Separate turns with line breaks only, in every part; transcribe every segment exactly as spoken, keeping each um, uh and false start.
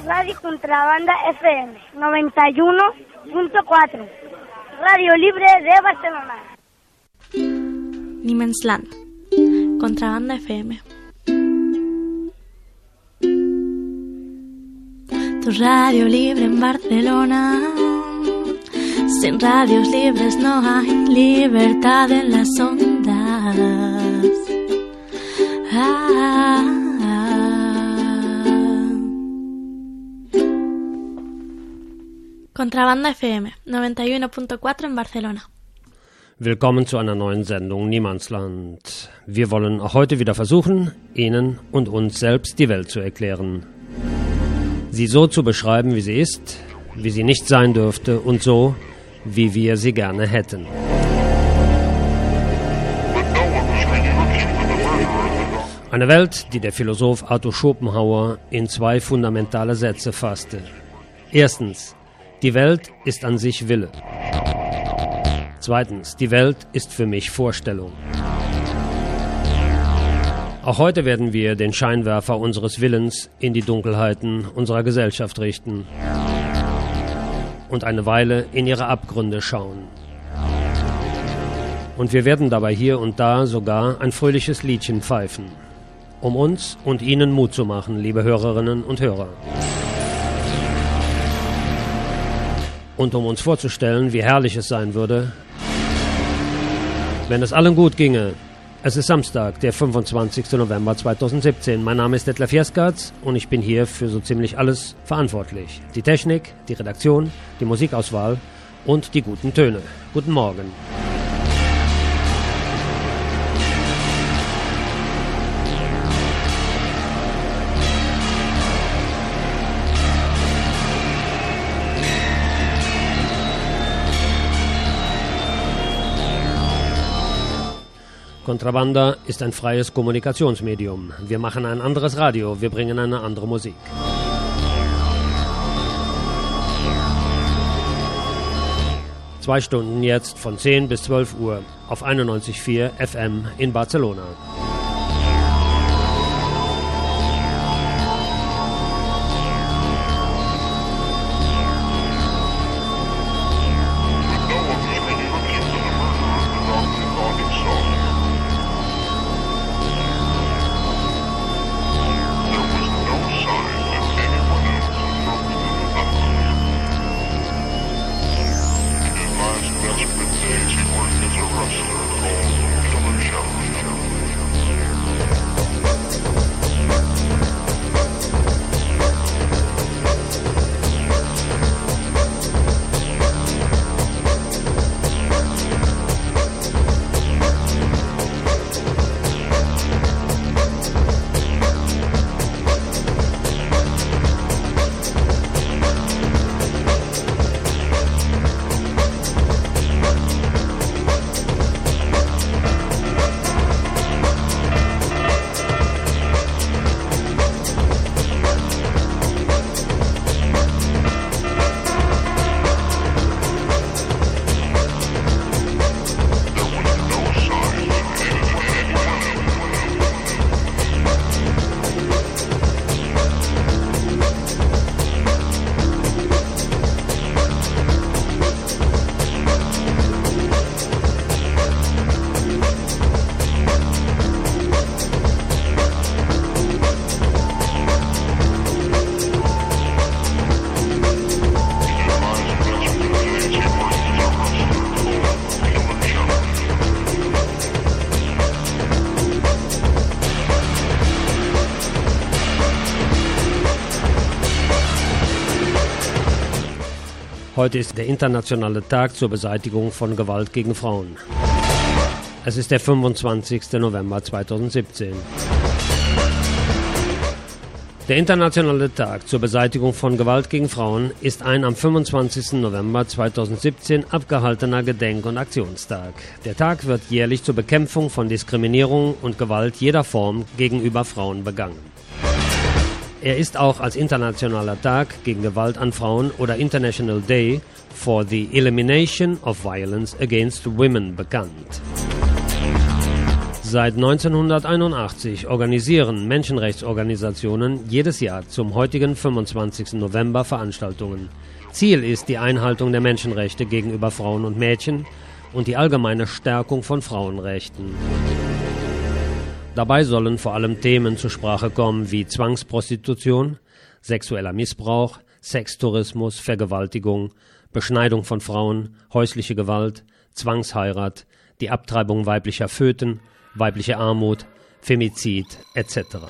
Radio Contrabanda F M noventa y uno punto cuatro. Radio Libre de Barcelona.
Niemandsland. Contrabanda F M. Tu radio libre en Barcelona. Sin radios libres no hay libertad en las ondas. Ah, ah. Contrabanda F M noventa y uno punto cuatro en Barcelona.
Willkommen zu einer neuen Sendung Niemandsland. Wir wollen auch heute wieder versuchen, Ihnen und uns selbst die Welt zu erklären. Sie so zu beschreiben, wie sie ist, wie sie nicht sein dürfte und so, wie wir sie gerne hätten. Eine Welt, die der Philosoph Arthur Schopenhauer in zwei fundamentale Sätze fasste. Erstens, die Welt ist an sich Wille. Zweitens, die Welt ist für mich Vorstellung. Auch heute werden wir den Scheinwerfer unseres Willens in die Dunkelheiten unserer Gesellschaft richten und eine Weile in ihre Abgründe schauen. Und wir werden dabei hier und da sogar ein fröhliches Liedchen pfeifen, um uns und Ihnen Mut zu machen, liebe Hörerinnen und Hörer. Und um uns vorzustellen, wie herrlich es sein würde, wenn es allen gut ginge. Es ist Samstag, der fünfundzwanzigsten November zweitausendsiebzehn. Mein Name ist Detlef Jeskaerts und ich bin hier für so ziemlich alles verantwortlich. Die Technik, die Redaktion, die Musikauswahl und die guten Töne. Guten Morgen. Contrabanda ist ein freies Kommunikationsmedium. Wir machen ein anderes Radio, wir bringen eine andere Musik. Zwei Stunden jetzt von zehn bis zwölf Uhr auf einundneunzig Komma vier F M in Barcelona. Heute ist der internationale Tag zur Beseitigung von Gewalt gegen Frauen. Es ist der fünfundzwanzigsten November zweitausendsiebzehn. Der internationale Tag zur Beseitigung von Gewalt gegen Frauen ist ein am fünfundzwanzigsten November zweitausendsiebzehn abgehaltener Gedenk- und Aktionstag. Der Tag wird jährlich zur Bekämpfung von Diskriminierung und Gewalt jeder Form gegenüber Frauen begangen. Er ist auch als internationaler Tag gegen Gewalt an Frauen oder International Day for the Elimination of Violence Against Women bekannt. Seit neunzehnhunderteinundachtzig organisieren Menschenrechtsorganisationen jedes Jahr zum heutigen fünfundzwanzigsten November Veranstaltungen. Ziel ist die Einhaltung der Menschenrechte gegenüber Frauen und Mädchen und die allgemeine Stärkung von Frauenrechten. Dabei sollen vor allem Themen zur Sprache kommen wie Zwangsprostitution, sexueller Missbrauch, Sextourismus, Vergewaltigung, Beschneidung von Frauen, häusliche Gewalt, Zwangsheirat, die Abtreibung weiblicher Föten, weibliche Armut, Femizid et cetera.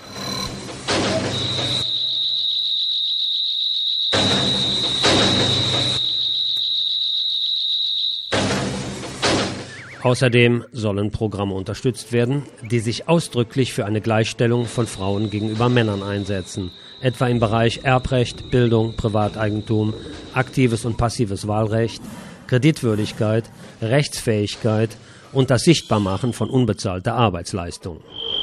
Außerdem sollen Programme unterstützt werden, die sich ausdrücklich für eine Gleichstellung von Frauen gegenüber Männern einsetzen, etwa im Bereich Erbrecht, Bildung, Privateigentum, aktives und passives Wahlrecht, Kreditwürdigkeit, Rechtsfähigkeit und das Sichtbarmachen von unbezahlter Arbeitsleistung.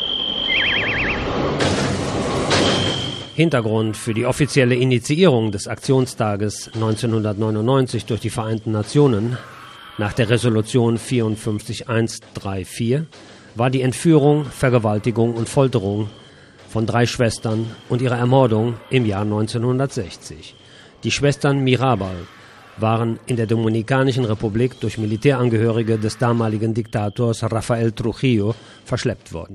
Hintergrund für die offizielle Initiierung des Aktionstages neunzehnhundertneunundneunzig durch die Vereinten Nationen nach der Resolution vierundfünfzig hundertvierunddreißig war die Entführung, Vergewaltigung und Folterung von drei Schwestern und ihre Ermordung im Jahr neunzehnhundertsechzig. Die Schwestern Mirabal waren in der Dominikanischen Republik durch Militärangehörige des damaligen Diktators Rafael Trujillo verschleppt worden.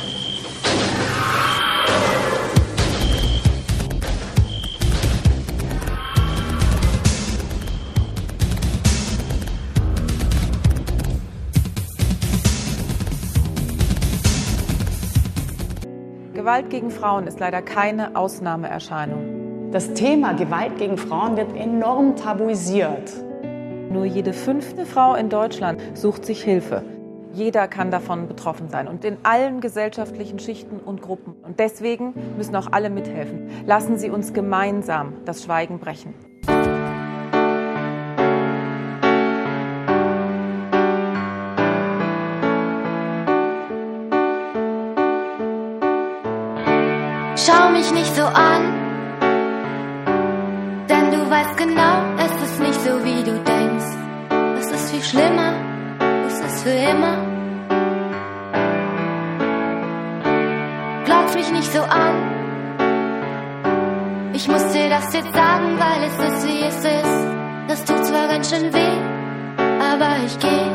Gewalt gegen Frauen ist leider keine Ausnahmeerscheinung.
Das Thema Gewalt gegen Frauen wird enorm tabuisiert.
Nur jede fünfte Frau in Deutschland sucht sich Hilfe. Jeder kann davon betroffen sein und in allen gesellschaftlichen Schichten und Gruppen. Und deswegen müssen auch alle mithelfen. Lassen Sie uns gemeinsam das Schweigen brechen.
Schau mich nicht so an, denn du weißt genau, es ist nicht so, wie du denkst. Es ist viel schlimmer, es ist für immer. Glotz mich nicht so an, ich muss dir das jetzt sagen, weil es ist, wie es ist. Das tut zwar ganz schön weh, aber ich geh.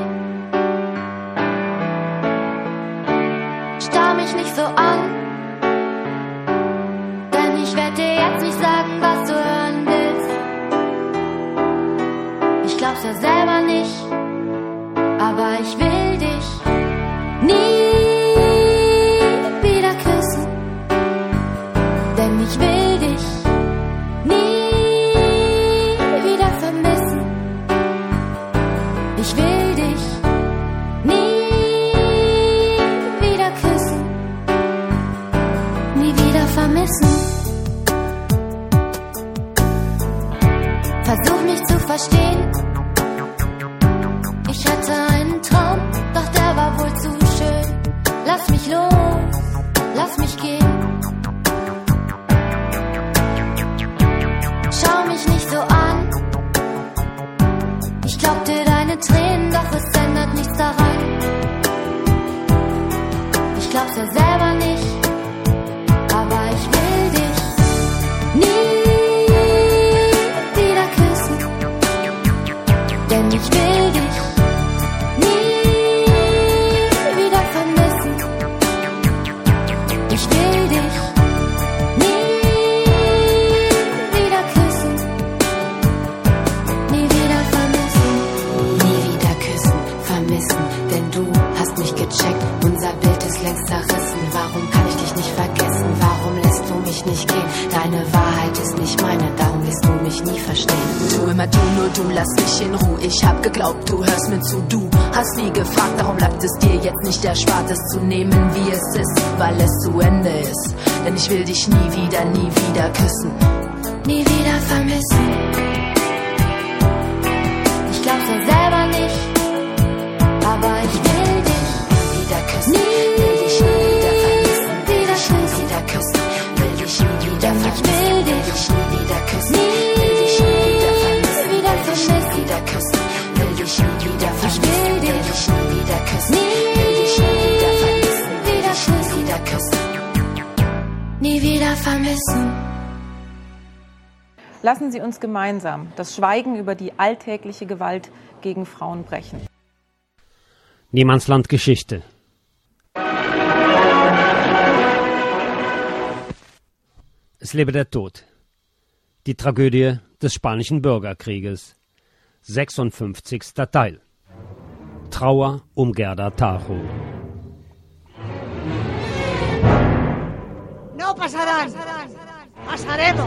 Starr mich nicht so an, ich werde dir jetzt nicht sagen, was du hören willst. Ich glaub's ja selber nicht, aber ich will dich nie wieder küssen. Denn ich will dich nie wieder vermissen. Ich will dich nie wieder küssen, nie wieder vermissen. Versuch mich zu verstehen. Ich hatte einen Traum, doch der war wohl zu schön. Lass mich los, lass mich gehen. Schau mich nicht so an. Ich glaub dir deine Tränen, doch es ändert nichts daran. Ich glaub's ja selber nicht, aber ich will dich nie. Denn ich will dich nie wieder vermissen. Ich will dich nie wieder küssen, nie wieder vermissen. Nie wieder küssen, vermissen, denn du hast mich gecheckt. Unser Bild ist längst zerrissen. Warum kann ich dich nicht vergessen? Warum lässt du mich nicht gehen? Deine Wahrheit ist nicht meine, darum wirst du mich nie verstehen.
Du immer du, nur du, lass mich in Ruhe. Ich hab geglaubt, du hörst mir zu. Du hast nie gefragt, darum bleibt es dir jetzt nicht erspart, es zu nehmen, wie es ist, weil es zu Ende ist. Denn ich will dich nie wieder, nie wieder küssen,
nie wieder vermissen. Ich glaub's ja selber nicht, aber ich will dich
nie wieder küssen.
Nie
will dich nie wieder vermissen, will
wieder
dich nie wieder küssen, will dich nie wieder vermissen,
will
dich nie wieder küssen,
nie
will dich nie wieder vermissen,
wieder
will dich nie wieder küssen, will dich nie wieder vermissen,
will
will dich nie wieder küssen,
nie
will dich nie wieder vermissen,
vermissen.
Lassen Sie uns gemeinsam das Schweigen über die alltägliche Gewalt gegen Frauen brechen.
Niemandsland Geschichte. Es lebe der Tod. Die Tragödie des Spanischen Bürgerkrieges. sechsundfünfzigster Teil. Trauer um Gerda Taro.
No pasarán. Pasaremos.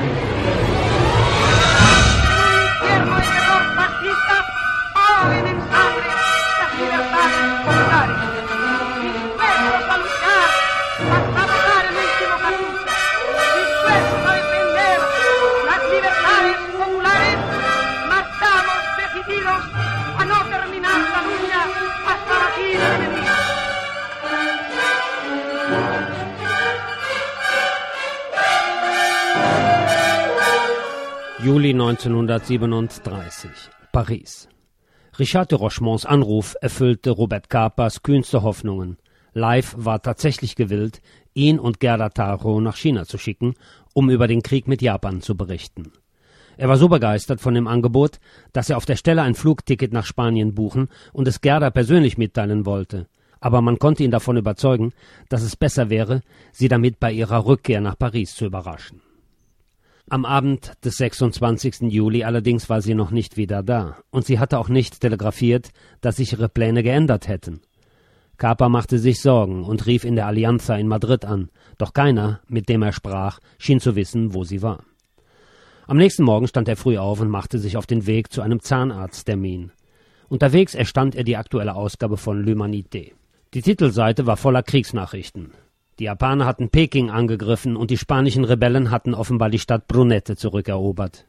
Infierno y terror fascista ahogen en sangre las libertades populares. Dispuestos a luchar hasta matar el último cartucho. Dispuestos a defender las libertades populares. Marchamos decididos a no terminar la lucha hasta batir al enemigo.
Juli neunzehnhundertsiebenunddreißig, Paris. Richard de Rochemonts Anruf erfüllte Robert Capers kühnste Hoffnungen. Live war tatsächlich gewillt, ihn und Gerda Taro nach China zu schicken, um über den Krieg mit Japan zu berichten. Er war so begeistert von dem Angebot, dass er auf der Stelle ein Flugticket nach Spanien buchen und es Gerda persönlich mitteilen wollte. Aber man konnte ihn davon überzeugen, dass es besser wäre, sie damit bei ihrer Rückkehr nach Paris zu überraschen. Am Abend des sechsundzwanzigsten Juli allerdings war sie noch nicht wieder da, und sie hatte auch nicht telegrafiert, dass sich ihre Pläne geändert hätten. Caper machte sich Sorgen und rief in der Alianza in Madrid an, doch keiner, mit dem er sprach, schien zu wissen, wo sie war. Am nächsten Morgen stand er früh auf und machte sich auf den Weg zu einem Zahnarzttermin. Unterwegs erstand er die aktuelle Ausgabe von L'Humanité. Die Titelseite war voller Kriegsnachrichten. Die Japaner hatten Peking angegriffen und die spanischen Rebellen hatten offenbar die Stadt Brunete zurückerobert.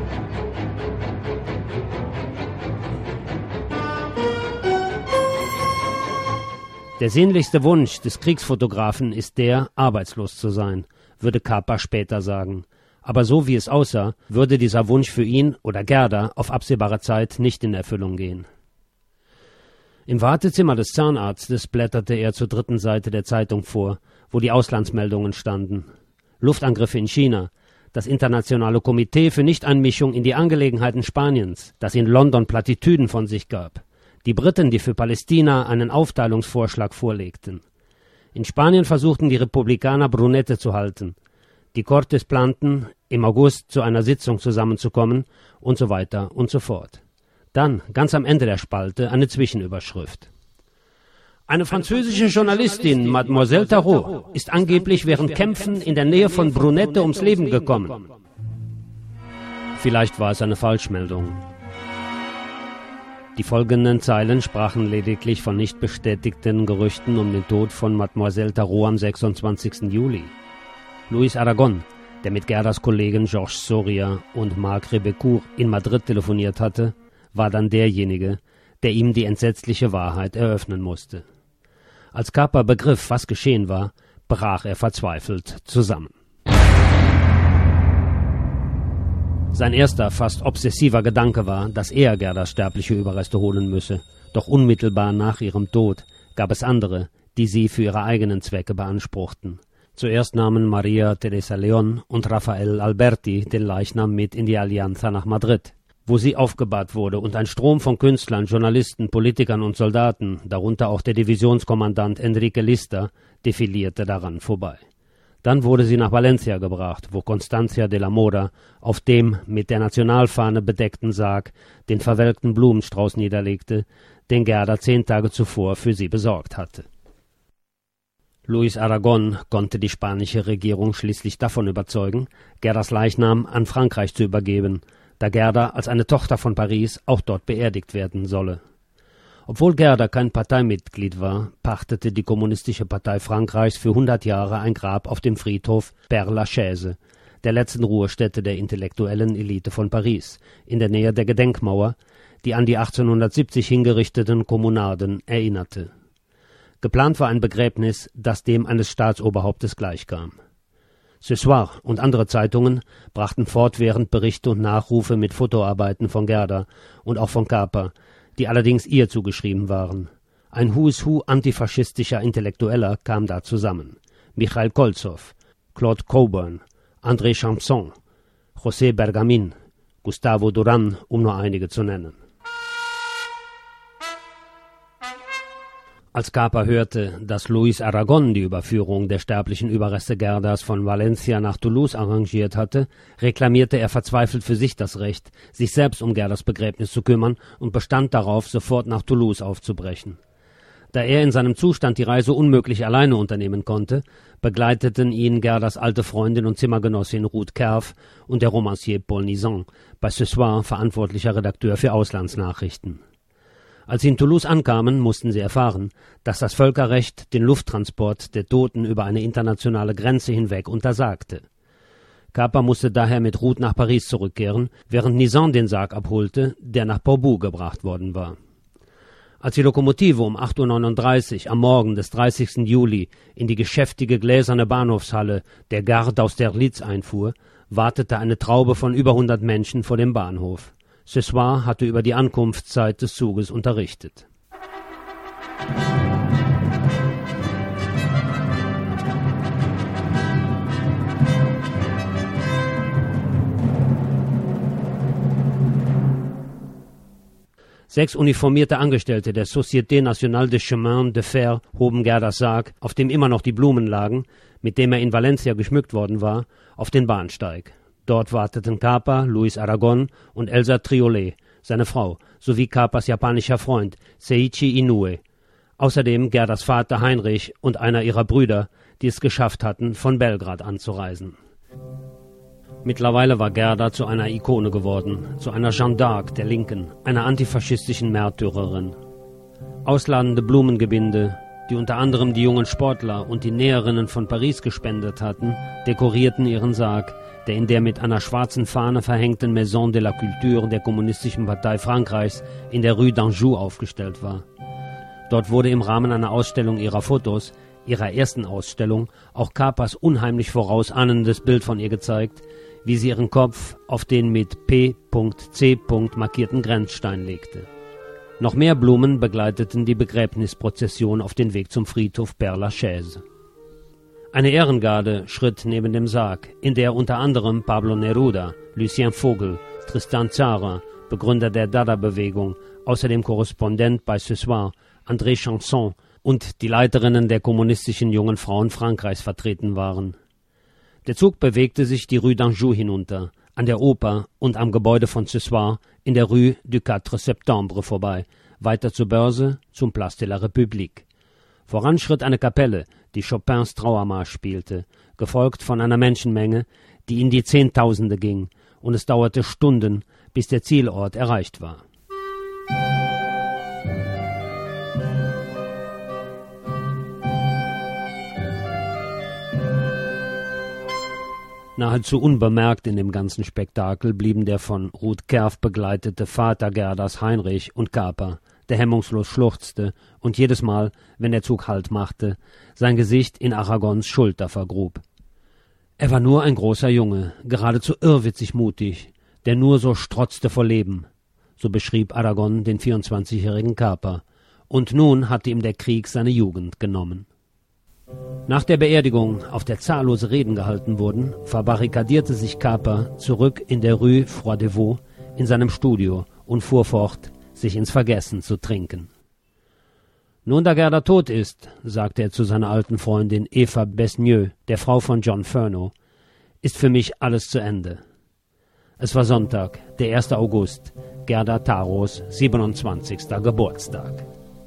Der sehnlichste Wunsch des Kriegsfotografen ist der, arbeitslos zu sein, würde Caper später sagen. Aber so wie es aussah, würde dieser Wunsch für ihn oder Gerda auf absehbare Zeit nicht in Erfüllung gehen. Im Wartezimmer des Zahnarztes blätterte er zur dritten Seite der Zeitung vor, wo die Auslandsmeldungen standen. Luftangriffe in China, das internationale Komitee für Nichteinmischung in die Angelegenheiten Spaniens, das in London Plattitüden von sich gab, die Briten, die für Palästina einen Aufteilungsvorschlag vorlegten. In Spanien versuchten die Republikaner Brunete zu halten. Die Cortes planten, im August zu einer Sitzung zusammenzukommen und so weiter und so fort. Dann, ganz am Ende der Spalte, eine Zwischenüberschrift. Eine französische Journalistin, Mademoiselle Taro, ist angeblich während Kämpfen in der Nähe von Brunete ums Leben gekommen. Vielleicht war es eine Falschmeldung. Die folgenden Zeilen sprachen lediglich von nicht bestätigten Gerüchten um den Tod von Mademoiselle Taro am sechsundzwanzigsten Juli. Luis Aragon, der mit Gerdas Kollegen Georges Soria und Marc Rebecourt in Madrid telefoniert hatte, war dann derjenige, der ihm die entsetzliche Wahrheit eröffnen musste. Als Caper begriff, was geschehen war, brach er verzweifelt zusammen. Sein erster, fast obsessiver Gedanke war, dass er Gerdas sterbliche Überreste holen müsse. Doch unmittelbar nach ihrem Tod gab es andere, die sie für ihre eigenen Zwecke beanspruchten. Zuerst nahmen Maria Teresa León und Rafael Alberti den Leichnam mit in die Alianza nach Madrid, wo sie aufgebahrt wurde und ein Strom von Künstlern, Journalisten, Politikern und Soldaten, darunter auch der Divisionskommandant Enrique Lista, defilierte daran vorbei. Dann wurde sie nach Valencia gebracht, wo Constancia de la Mora auf dem mit der Nationalfahne bedeckten Sarg den verwelkten Blumenstrauß niederlegte, den Gerda zehn Tage zuvor für sie besorgt hatte. Luis Aragon konnte die spanische Regierung schließlich davon überzeugen, Gerdas Leichnam an Frankreich zu übergeben, da Gerda als eine Tochter von Paris auch dort beerdigt werden solle. Obwohl Gerda kein Parteimitglied war, pachtete die Kommunistische Partei Frankreichs für hundert Jahre ein Grab auf dem Friedhof Père Lachaise, der letzten Ruhestätte der intellektuellen Elite von Paris, in der Nähe der Gedenkmauer, die an die achtzehnhundertsiebzig hingerichteten Kommunarden erinnerte. Geplant war ein Begräbnis, das dem eines Staatsoberhauptes gleichkam. Ce Soir und andere Zeitungen brachten fortwährend Berichte und Nachrufe mit Fotoarbeiten von Gerda und auch von Caper, die allerdings ihr zugeschrieben waren. Ein Who is Who antifaschistischer Intellektueller kam da zusammen. Michail Kolzow, Claude Coburn, André Champson, José Bergamin, Gustavo Durán, um nur einige zu nennen. Als Capa hörte, dass Luis Aragon die Überführung der sterblichen Überreste Gerdas von Valencia nach Toulouse arrangiert hatte, reklamierte er verzweifelt für sich das Recht, sich selbst um Gerdas Begräbnis zu kümmern und bestand darauf, sofort nach Toulouse aufzubrechen. Da er in seinem Zustand die Reise unmöglich alleine unternehmen konnte, begleiteten ihn Gerdas alte Freundin und Zimmergenossin Ruth Kerf und der Romancier Paul Nizan, bei Ce Soir verantwortlicher Redakteur für Auslandsnachrichten. Als sie in Toulouse ankamen, mussten sie erfahren, dass das Völkerrecht den Lufttransport der Toten über eine internationale Grenze hinweg untersagte. Capa musste daher mit Ruth nach Paris zurückkehren, während Nizan den Sarg abholte, der nach Portbou gebracht worden war. Als die Lokomotive um acht Uhr neununddreißig am Morgen des dreißigsten Juli in die geschäftige gläserne Bahnhofshalle der Gare d'Austerlitz einfuhr, wartete eine Traube von über hundert Menschen vor dem Bahnhof. Ce Soir hatte über die Ankunftszeit des Zuges unterrichtet. Sechs uniformierte Angestellte der Société Nationale des Chemins de Fer hoben Gerdas Sarg, auf dem immer noch die Blumen lagen, mit dem er in Valencia geschmückt worden war, auf den Bahnsteig. Dort warteten Capa, Luis Aragon und Elsa Triolet, seine Frau, sowie Capas japanischer Freund Seiichi Inoue. Außerdem Gerdas Vater Heinrich und einer ihrer Brüder, die es geschafft hatten, von Belgrad anzureisen. Mittlerweile war Gerda zu einer Ikone geworden, zu einer Jeanne d'Arc der Linken, einer antifaschistischen Märtyrerin. Ausladende Blumengebinde, die unter anderem die jungen Sportler und die Näherinnen von Paris gespendet hatten, dekorierten ihren Sarg, der in der mit einer schwarzen Fahne verhängten Maison de la Culture der Kommunistischen Partei Frankreichs in der Rue d'Anjou aufgestellt war. Dort wurde im Rahmen einer Ausstellung ihrer Fotos, ihrer ersten Ausstellung, auch Capas unheimlich vorausahnendes Bild von ihr gezeigt, wie sie ihren Kopf auf den mit P C markierten Grenzstein legte. Noch mehr Blumen begleiteten die Begräbnisprozession auf den Weg zum Friedhof Père-Lachaise. Eine Ehrengarde schritt neben dem Sarg, in der unter anderem Pablo Neruda, Lucien Vogel, Tristan Tzara, Begründer der Dada-Bewegung, außerdem Korrespondent bei Ce Soir, André Champson und die Leiterinnen der kommunistischen jungen Frauen Frankreichs vertreten waren. Der Zug bewegte sich die Rue d'Anjou hinunter, an der Oper und am Gebäude von Ce Soir in der Rue du quatre Septembre vorbei, weiter zur Börse, zum Place de la République. Voran schritt eine Kapelle, die Chopins Trauermarsch spielte, gefolgt von einer Menschenmenge, die in die Zehntausende ging, und es dauerte Stunden, bis der Zielort erreicht war. Nahezu unbemerkt in dem ganzen Spektakel blieben der von Ruth Kerf begleitete Vater Gerdas Heinrich und Capa, der hemmungslos schluchzte und jedes Mal, wenn der Zug Halt machte, sein Gesicht in Aragons Schulter vergrub. Er war nur ein großer Junge, geradezu irrwitzig mutig, der nur so strotzte vor Leben, so beschrieb Aragon den vierundzwanzigjährigen Capa, und nun hatte ihm der Krieg seine Jugend genommen. Nach der Beerdigung, auf der zahllose Reden gehalten wurden, verbarrikadierte sich Capa zurück in der Rue Froidevaux in seinem Studio und fuhr fort, sich ins Vergessen zu trinken. »Nun, da Gerda tot ist«, sagte er zu seiner alten Freundin Eva Besnieux, der Frau von John Furneaux, »ist für mich alles zu Ende.« Es war Sonntag, der erste August, Gerda Taros siebenundzwanzigster Geburtstag.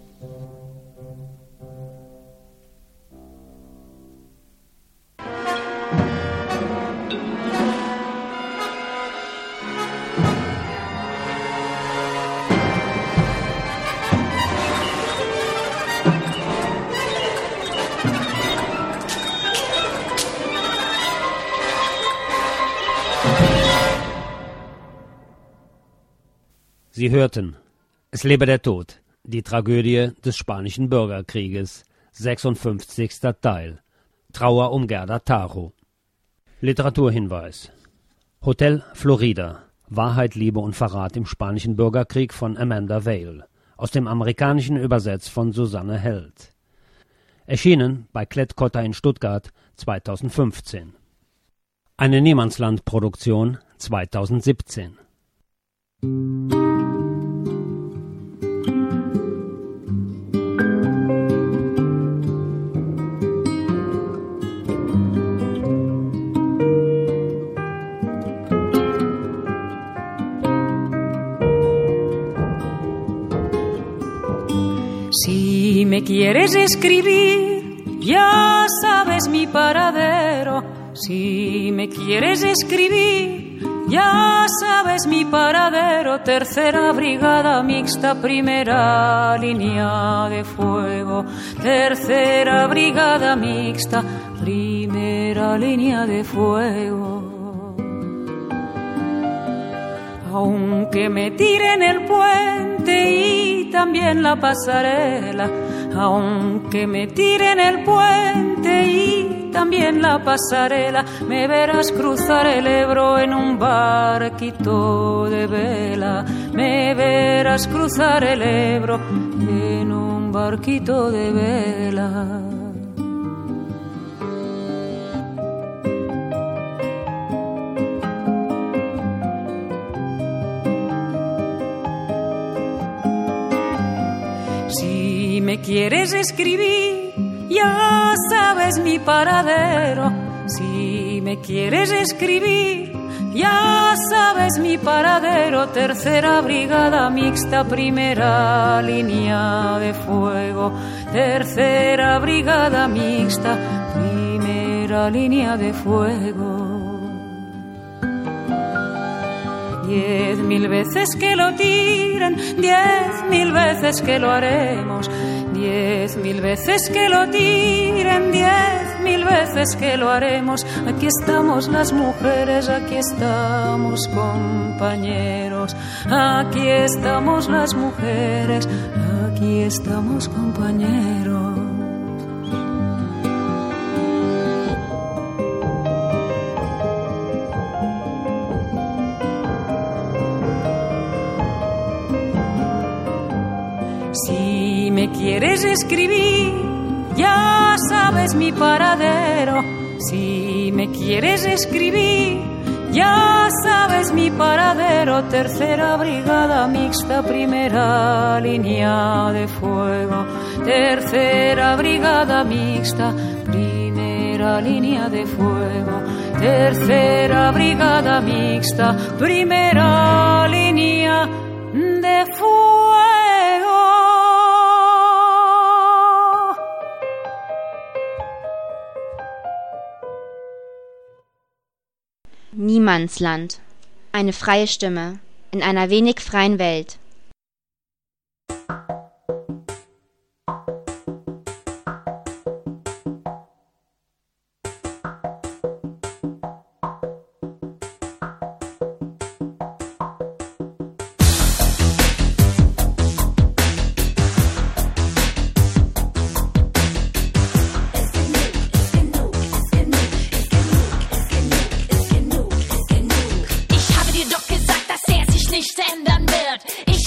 Sie hörten »Es lebe der Tod«, die Tragödie des Spanischen Bürgerkrieges, sechsundfünfzigster Teil, Trauer um Gerda Taro. Literaturhinweis: Hotel Florida, Wahrheit, Liebe und Verrat im Spanischen Bürgerkrieg von Amanda Vale, aus dem Amerikanischen übersetzt von Susanne Held. Erschienen bei Klett-Cotta in Stuttgart zweitausendfünfzehn. Eine Niemandsland-Produktion zweitausendsiebzehn.
Si me quieres escribir, ya sabes mi paradero. Si me quieres escribir, ya sabes mi paradero. Tercera brigada mixta, primera línea de fuego. Tercera brigada mixta, primera línea de fuego. Aunque me tiren el puente y también la pasarela, aunque me tiren el puente y también la pasarela, me verás cruzar el Ebro en un barquito de vela, me verás cruzar el Ebro en un barquito de vela. Si me quieres escribir, ya sabes mi paradero. Si me quieres escribir, ya sabes mi paradero. Tercera brigada mixta, primera línea de fuego. Tercera brigada mixta, primera línea de fuego. Diez mil veces que lo tiren, diez mil veces que lo haremos. Diez mil veces que lo tiren, diez mil veces que lo haremos. Aquí estamos las mujeres, aquí estamos compañeros. Aquí estamos las mujeres, aquí estamos compañeros. Si me quieres escribir, ya sabes mi paradero. Si me quieres escribir, ya sabes mi paradero. Tercera brigada mixta, primera línea de fuego. Tercera brigada mixta, primera línea de fuego. Tercera brigada mixta, primera línea de fuego.
Niemandsland. Eine freie Stimme in einer wenig freien Welt.
Ich habe dir doch gesagt, dass er sich nicht ändern wird. Ich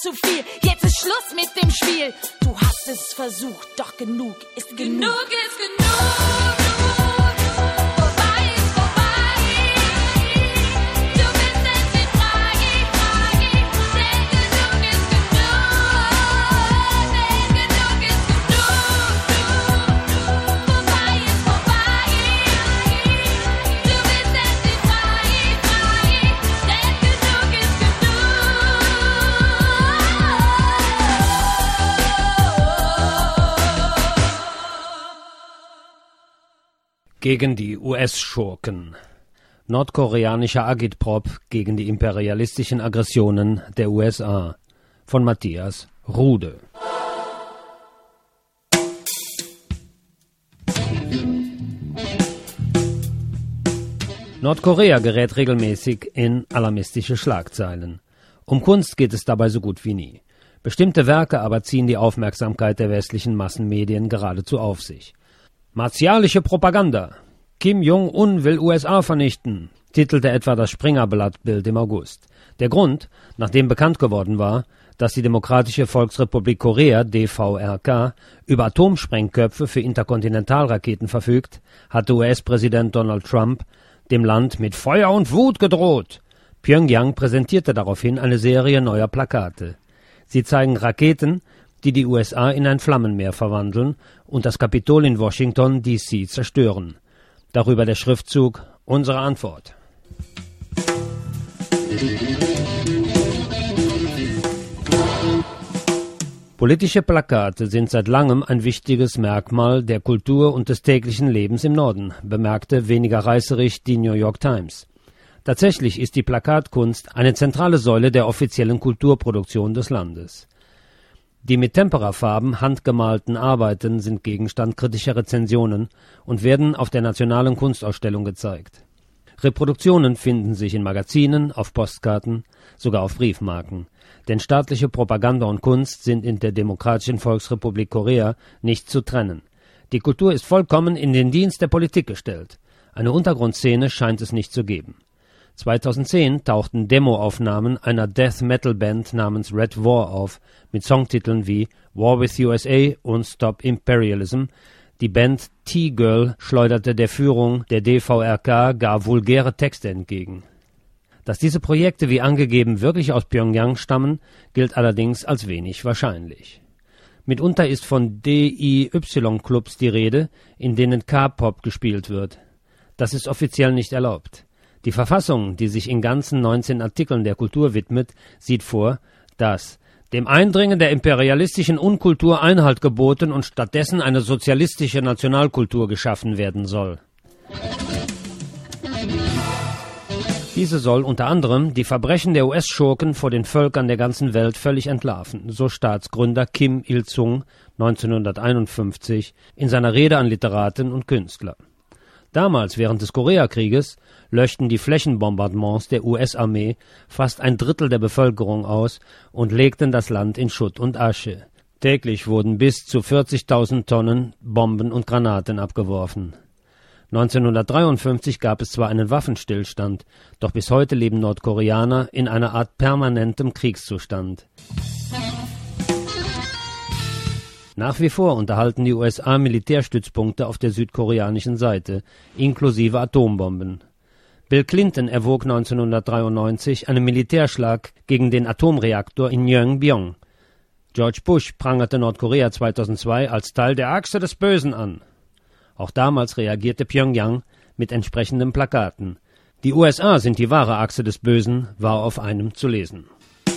zu viel. Jetzt ist Schluss mit dem Spiel. Du hast es versucht, doch genug ist genug. Genug ist genug.
Gegen die U S-Schurken. Nordkoreanischer Agitprop gegen die imperialistischen Aggressionen der U S A von Matthias Rude. Nordkorea gerät regelmäßig in alarmistische Schlagzeilen. Um Kunst geht es dabei so gut wie nie. Bestimmte Werke aber ziehen die Aufmerksamkeit der westlichen Massenmedien geradezu auf sich. Martialische Propaganda. Kim Jong-un will U S A vernichten, titelte etwa das Springer-Blattbild im August. Der Grund, nachdem bekannt geworden war, dass die Demokratische Volksrepublik Korea, D V R K, über Atomsprengköpfe für Interkontinentalraketen verfügt, hatte U S-Präsident Donald Trump dem Land mit Feuer und Wut gedroht. Pyongyang präsentierte daraufhin eine Serie neuer Plakate. Sie zeigen Raketen, die die U S A in ein Flammenmeer verwandeln und das Kapitol in Washington D C zerstören. Darüber der Schriftzug »Unsere Antwort«. Politische Plakate sind seit langem ein wichtiges Merkmal der Kultur und des täglichen Lebens im Norden, bemerkte weniger reißerig die New York Times. Tatsächlich ist die Plakatkunst eine zentrale Säule der offiziellen Kulturproduktion des Landes. Die mit Temperafarben handgemalten Arbeiten sind Gegenstand kritischer Rezensionen und werden auf der Nationalen Kunstausstellung gezeigt. Reproduktionen finden sich in Magazinen, auf Postkarten, sogar auf Briefmarken. Denn staatliche Propaganda und Kunst sind in der Demokratischen Volksrepublik Korea nicht zu trennen. Die Kultur ist vollkommen in den Dienst der Politik gestellt. Eine Untergrundszene scheint es nicht zu geben. zweitausendzehn tauchten Demoaufnahmen einer Death-Metal-Band namens Red War auf, mit Songtiteln wie War with U S A und Stop Imperialism. Die Band T-Girl schleuderte der Führung der D V R K gar vulgäre Texte entgegen. Dass diese Projekte wie angegeben wirklich aus Pyongyang stammen, gilt allerdings als wenig wahrscheinlich. Mitunter ist von D I Y-Clubs die Rede, in denen K-Pop gespielt wird. Das ist offiziell nicht erlaubt. Die Verfassung, die sich in ganzen neunzehn Artikeln der Kultur widmet, sieht vor, dass dem Eindringen der imperialistischen Unkultur Einhalt geboten und stattdessen eine sozialistische Nationalkultur geschaffen werden soll. Diese soll unter anderem die Verbrechen der U S-Schurken vor den Völkern der ganzen Welt völlig entlarven, so Staatsgründer Kim Il-sung neunzehnhunderteinundfünfzig in seiner Rede an Literaten und Künstler. Damals, während des Koreakrieges, löschten die Flächenbombardements der U S-Armee fast ein Drittel der Bevölkerung aus und legten das Land in Schutt und Asche. Täglich wurden bis zu vierzigtausend Tonnen Bomben und Granaten abgeworfen. neunzehnhundertdreiundfünfzig gab es zwar einen Waffenstillstand, doch bis heute leben Nordkoreaner in einer Art permanentem Kriegszustand. Nach wie vor unterhalten die U S A Militärstützpunkte auf der südkoreanischen Seite, inklusive Atombomben. Bill Clinton erwog neunzehnhundertdreiundneunzig einen Militärschlag gegen den Atomreaktor in Yongbyon. George Bush prangerte Nordkorea zweitausendzwei als Teil der Achse des Bösen an. Auch damals reagierte Pyongyang mit entsprechenden Plakaten. Die U S A sind die wahre Achse des Bösen, war auf einem zu lesen.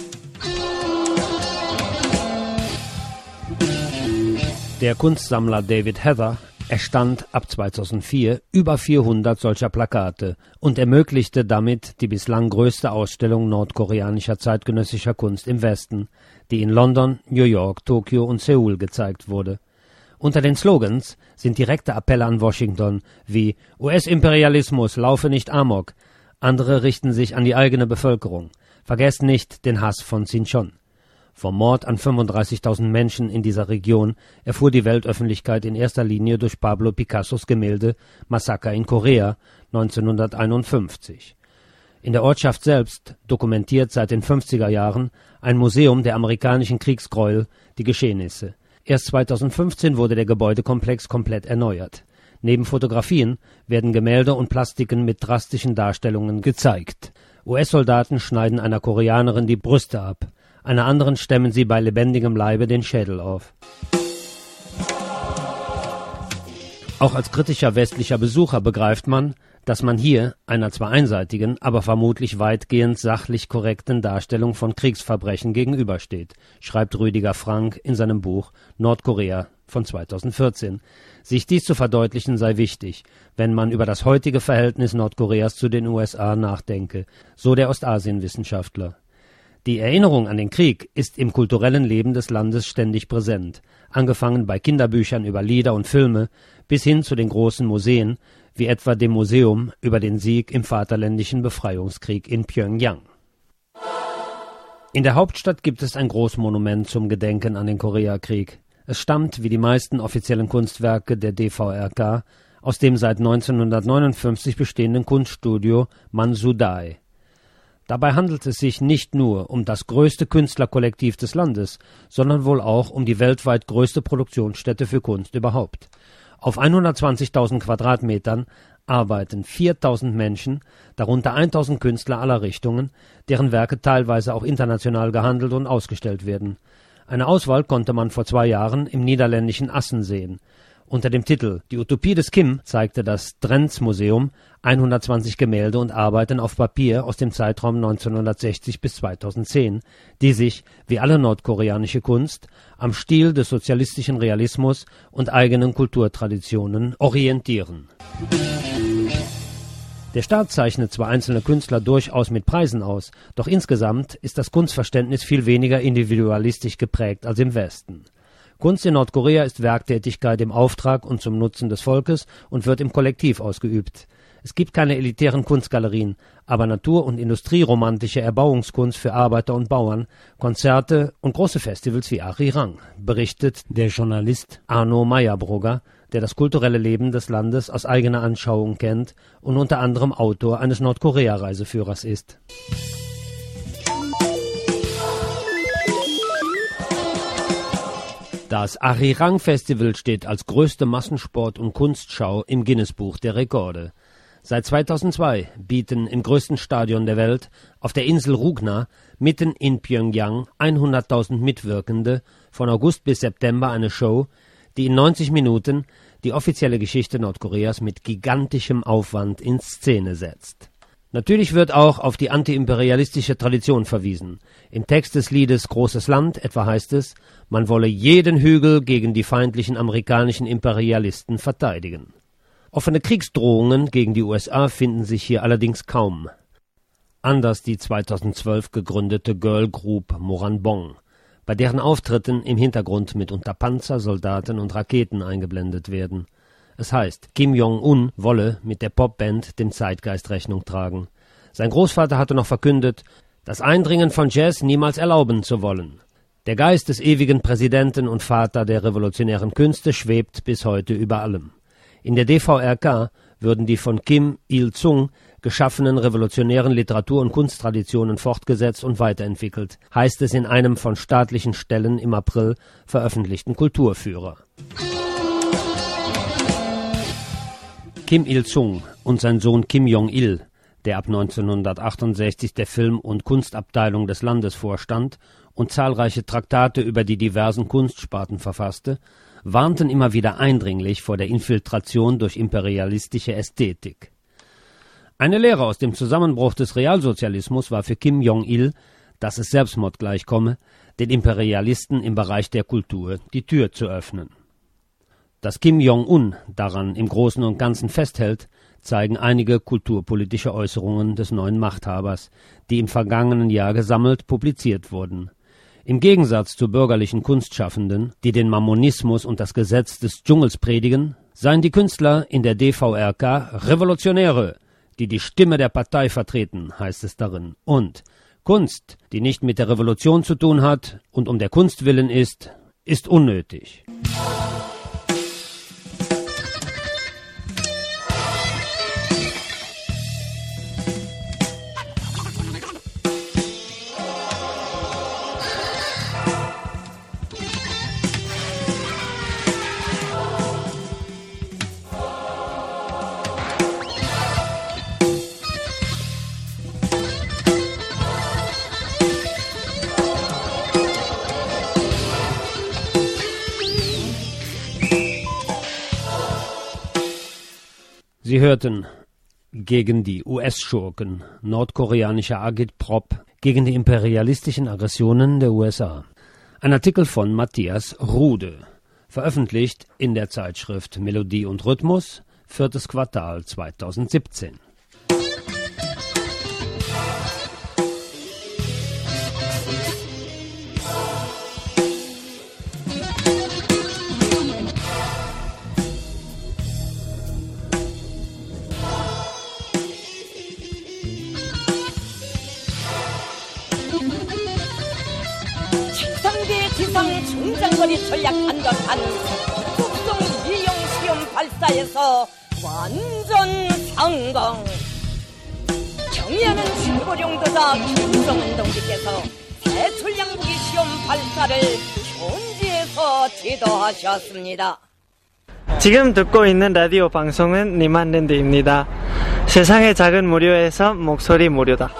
Der Kunstsammler David Heather erstand ab zweitausendvier über vierhundert solcher Plakate und ermöglichte damit die bislang größte Ausstellung nordkoreanischer zeitgenössischer Kunst im Westen, die in London, New York, Tokio und Seoul gezeigt wurde. Unter den Slogans sind direkte Appelle an Washington wie U S-Imperialismus laufe nicht amok. Andere richten sich an die eigene Bevölkerung. Vergesst nicht den Hass von Sinchon. Vom Mord an fünfunddreißigtausend Menschen in dieser Region erfuhr die Weltöffentlichkeit in erster Linie durch Pablo Picassos Gemälde Massaker in Korea neunzehnhunderteinundfünfzig. In der Ortschaft selbst dokumentiert seit den fünfziger Jahren ein Museum der amerikanischen Kriegsgräuel die Geschehnisse. Erst zweitausendfünfzehn wurde der Gebäudekomplex komplett erneuert. Neben Fotografien werden Gemälde und Plastiken mit drastischen Darstellungen gezeigt. U S-Soldaten schneiden einer Koreanerin die Brüste ab, einer anderen stemmen sie bei lebendigem Leibe den Schädel auf. Auch als kritischer westlicher Besucher begreift man, dass man hier einer zwar einseitigen, aber vermutlich weitgehend sachlich korrekten Darstellung von Kriegsverbrechen gegenübersteht, schreibt Rüdiger Frank in seinem Buch Nordkorea von zweitausendvierzehn. Sich dies zu verdeutlichen sei wichtig, wenn man über das heutige Verhältnis Nordkoreas zu den U S A nachdenke, so der Ostasienwissenschaftler. Die Erinnerung an den Krieg ist im kulturellen Leben des Landes ständig präsent, angefangen bei Kinderbüchern über Lieder und Filme bis hin zu den großen Museen, wie etwa dem Museum über den Sieg im Vaterländischen Befreiungskrieg in Pjöngjang. In der Hauptstadt gibt es ein Großmonument zum Gedenken an den Koreakrieg. Es stammt, wie die meisten offiziellen Kunstwerke der D V R K, aus dem seit neunzehnhundertneunundfünfzig bestehenden Kunststudio Mansudae. Dabei handelt es sich nicht nur um das größte Künstlerkollektiv des Landes, sondern wohl auch um die weltweit größte Produktionsstätte für Kunst überhaupt. Auf hundertzwanzigtausend Quadratmetern arbeiten viertausend Menschen, darunter tausend Künstler aller Richtungen, deren Werke teilweise auch international gehandelt und ausgestellt werden. Eine Auswahl konnte man vor zwei Jahren im niederländischen Assen sehen. Unter dem Titel »Die Utopie des Kim« zeigte das Drents-Museum hundertzwanzig Gemälde und Arbeiten auf Papier aus dem Zeitraum neunzehnhundertsechzig bis zweitausendzehn, die sich, wie alle nordkoreanische Kunst, am Stil des sozialistischen Realismus und eigenen Kulturtraditionen orientieren. Der Staat zeichnet zwar einzelne Künstler durchaus mit Preisen aus, doch insgesamt ist das Kunstverständnis viel weniger individualistisch geprägt als im Westen. Kunst in Nordkorea ist Werktätigkeit im Auftrag und zum Nutzen des Volkes und wird im Kollektiv ausgeübt. Es gibt keine elitären Kunstgalerien, aber natur- und industrieromantische Erbauungskunst für Arbeiter und Bauern, Konzerte und große Festivals wie Arirang, berichtet der Journalist Arno Meyerbrugger, der das kulturelle Leben des Landes aus eigener Anschauung kennt und unter anderem Autor eines Nordkorea-Reiseführers ist. Das Arirang-Festival steht als größte Massensport- und Kunstschau im Guinness-Buch der Rekorde. Seit zweitausendzwei bieten im größten Stadion der Welt, auf der Insel Rugna, mitten in Pjöngjang, hunderttausend Mitwirkende von August bis September eine Show, die in neunzig Minuten die offizielle Geschichte Nordkoreas mit gigantischem Aufwand in Szene setzt. Natürlich wird auch auf die antiimperialistische Tradition verwiesen. Im Text des Liedes »Großes Land« etwa heißt es, man wolle jeden Hügel gegen die feindlichen amerikanischen Imperialisten verteidigen. Offene Kriegsdrohungen gegen die U S A finden sich hier allerdings kaum. Anders die zweitausendzwölf gegründete Girl Group Moranbong, bei deren Auftritten im Hintergrund mitunter Panzer, Soldaten und Raketen eingeblendet werden. Es heißt, Kim Jong-un wolle mit der Popband dem Zeitgeist Rechnung tragen. Sein Großvater hatte noch verkündet, das Eindringen von Jazz niemals erlauben zu wollen. Der Geist des ewigen Präsidenten und Vater der revolutionären Künste schwebt bis heute über allem. In der D V R K würden die von Kim Il-sung geschaffenen revolutionären Literatur- und Kunsttraditionen fortgesetzt und weiterentwickelt, heißt es in einem von staatlichen Stellen im April veröffentlichten Kulturführer. Kim Il-sung und sein Sohn Kim Jong-il, der ab neunzehnhundertachtundsechzig der Film- und Kunstabteilung des Landes vorstand und zahlreiche Traktate über die diversen Kunstsparten verfasste, warnten immer wieder eindringlich vor der Infiltration durch imperialistische Ästhetik. Eine Lehre aus dem Zusammenbruch des Realsozialismus war für Kim Jong-il, dass es Selbstmord gleichkomme, den Imperialisten im Bereich der Kultur die Tür zu öffnen. Dass Kim Jong-un daran im Großen und Ganzen festhält, zeigen einige kulturpolitische Äußerungen des neuen Machthabers, die im vergangenen Jahr gesammelt publiziert wurden. Im Gegensatz zu bürgerlichen Kunstschaffenden, die den Mammonismus und das Gesetz des Dschungels predigen, seien die Künstler in der D V R K Revolutionäre, die die Stimme der Partei vertreten, heißt es darin. Und Kunst, die nicht mit der Revolution zu tun hat und um der Kunst willen ist, ist unnötig. Sie hörten gegen die U S-Schurken, nordkoreanischer Agitprop, gegen die imperialistischen Aggressionen der U S A. Ein Artikel von Matthias Rude, veröffentlicht in der Zeitschrift Melodie und Rhythmus, viertes Quartal zweitausendsiebzehn.
중장거리 전략 판단한 북송 미용 시험 발사에서 완전 성공. 경의하는 진보령도자 김성은 동지께서 새 전략무기 시험 발사를 현지에서 지도하셨습니다.
지금 듣고 있는 라디오 방송은 니만랜드입니다. 세상의 작은 무료에서 목소리 무료다.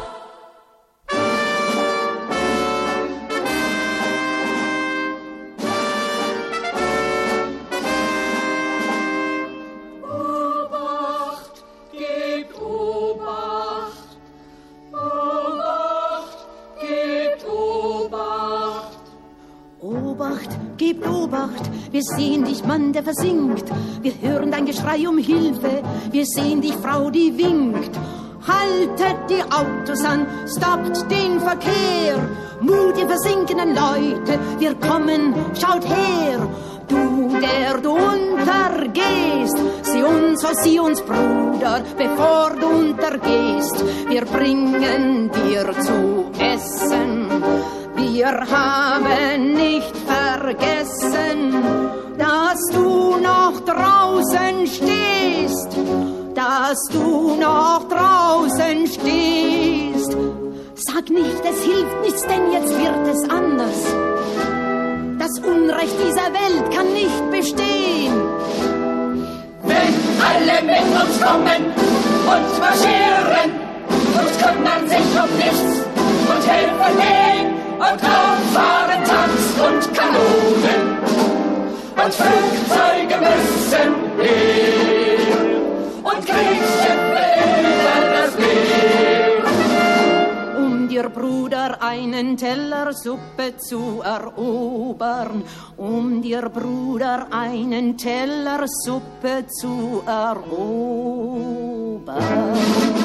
Gebt Obacht, wir sehen dich, Mann, der versinkt. Wir hören dein Geschrei um Hilfe, wir sehen dich, Frau, die winkt. Haltet die Autos an, stoppt den Verkehr. Mut, ihr versinkenden Leute, wir kommen, schaut her. Du, der du untergehst, sieh uns, oh, sieh uns, Bruder, bevor du untergehst. Wir bringen dir zu essen. Wir haben nicht vergessen, dass du noch draußen stehst, dass du noch draußen stehst. Sag nicht, es hilft nichts, denn jetzt wird es anders. Das Unrecht dieser Welt kann nicht bestehen.
Wenn alle mit uns kommen und marschieren und kümmern sich um nichts und helfen denen, und auffahren Tanks und Kanonen und Flugzeuge müssen her und Kriegsschiffe über das Meer.
Um dir, Bruder, einen Teller Suppe zu erobern, um dir, Bruder, einen Teller Suppe zu erobern.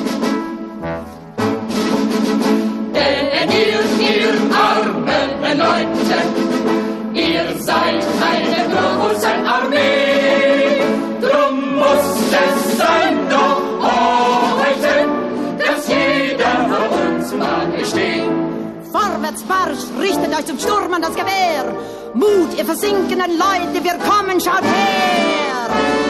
Denn ihr, ihr armen Leute, ihr seid eine große Armee. Drum muss es sein doch heute, dass jeder vor uns mal steht.
Vorwärts, Marsch, richtet euch zum Sturm an das Gewehr. Mut, ihr versinkenden Leute, wir kommen, schaut her.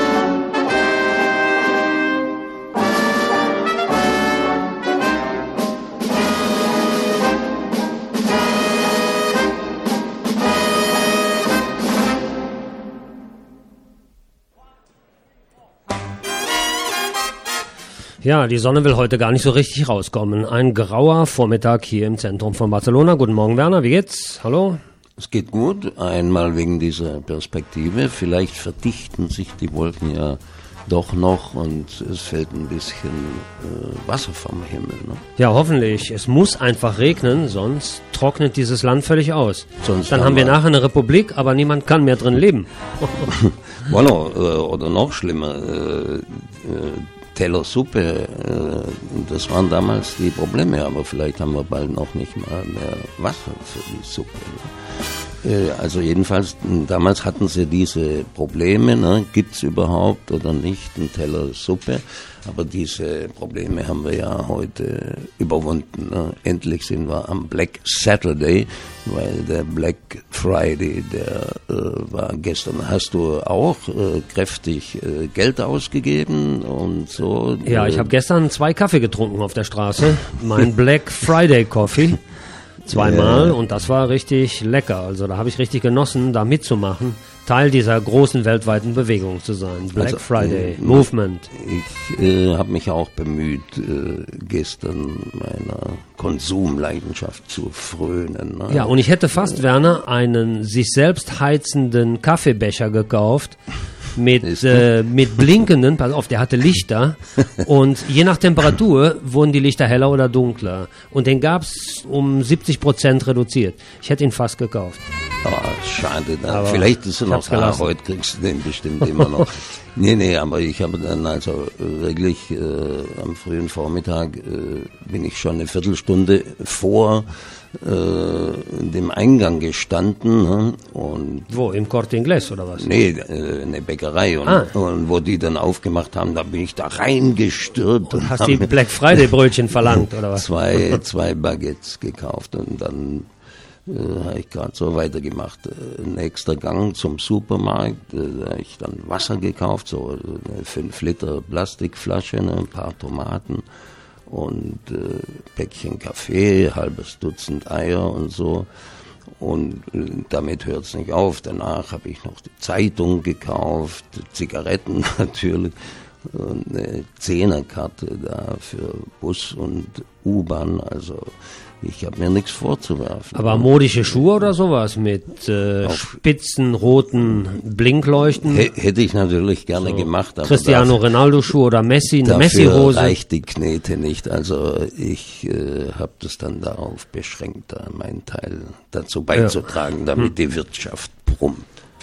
Ja, die Sonne will heute gar nicht so richtig rauskommen. Ein grauer Vormittag hier im Zentrum von Barcelona. Guten Morgen, Werner, wie geht's? Hallo?
Es geht gut, einmal wegen dieser Perspektive. Vielleicht verdichten sich die Wolken ja doch noch und es fällt ein bisschen äh, Wasser vom Himmel. Ne?
Ja, hoffentlich. Es muss einfach regnen, sonst trocknet dieses Land völlig aus. Sonst Dann haben wir nachher eine Republik, aber niemand kann mehr drin leben.
Bueno, äh, oder noch schlimmer, äh, äh, Teller Suppe, äh, das waren damals die Probleme, aber vielleicht haben wir bald noch nicht mal mehr Wasser für die Suppe. Ne? Äh, also jedenfalls, damals hatten sie diese Probleme, ne? Gibt es überhaupt oder nicht einen Teller Suppe? Aber diese Probleme haben wir ja heute überwunden. Ne? Endlich sind wir am Black Saturday, weil der Black Friday, der äh, war gestern. Hast du auch äh, kräftig äh, Geld ausgegeben und so?
Ja, ich habe gestern zwei Kaffee getrunken auf der Straße. Mein Black Friday Coffee. Zweimal ja. Und das war richtig lecker. Also da habe ich richtig genossen, da mitzumachen, Teil dieser großen weltweiten Bewegung zu sein. Black also, Friday äh, Movement.
Ich äh, habe mich auch bemüht, äh, gestern meiner Konsumleidenschaft zu frönen. Ne?
Ja, und ich hätte fast, Werner, einen sich selbst heizenden Kaffeebecher gekauft mit, äh, mit blinkenden, pass auf, der hatte Lichter und je nach Temperatur wurden die Lichter heller oder dunkler und den gab es um siebzig Prozent reduziert. Ich hätte ihn fast gekauft.
Oh, schade,
Aber
vielleicht ist er noch da,
gelassen.
heute kriegst du den bestimmt immer noch. Nee, nee, aber ich habe dann also wirklich äh, am frühen Vormittag äh, bin ich schon eine Viertelstunde vor äh, dem Eingang gestanden. Ne? Und
Wo, im Corte Inglés oder was?
Nee, äh, eine Bäckerei. Und,
Ah.
und wo die dann aufgemacht haben, da bin ich da reingestürzt. Und
Hast
hab
die
mir
Black Friday Brötchen verlangt oder was?
Zwei, zwei Baguettes gekauft und dann äh, habe ich gerade so weitergemacht. Äh, nächster Gang zum Supermarkt, äh, da habe ich dann Wasser gekauft, so eine fünf Liter Plastikflasche, ne, ein paar Tomaten und äh, Päckchen Kaffee, halbes Dutzend Eier und so. Und äh, damit hört es nicht auf. Danach habe ich noch die Zeitung gekauft, Zigaretten natürlich, und eine Zehnerkarte da für Bus und U-Bahn. Also ich habe mir nichts vorzuwerfen.
Aber modische Schuhe oder sowas mit äh, spitzen, roten Blinkleuchten?
H- hätte ich natürlich gerne
So
gemacht. Aber
Cristiano
dafür-
Ronaldo Schuhe oder Messi, eine
dafür
Messi-Hose?
reicht die Knete nicht. Also ich äh, habe das dann darauf beschränkt, da meinen Teil dazu beizutragen, damit
Hm.
die Wirtschaft brummt.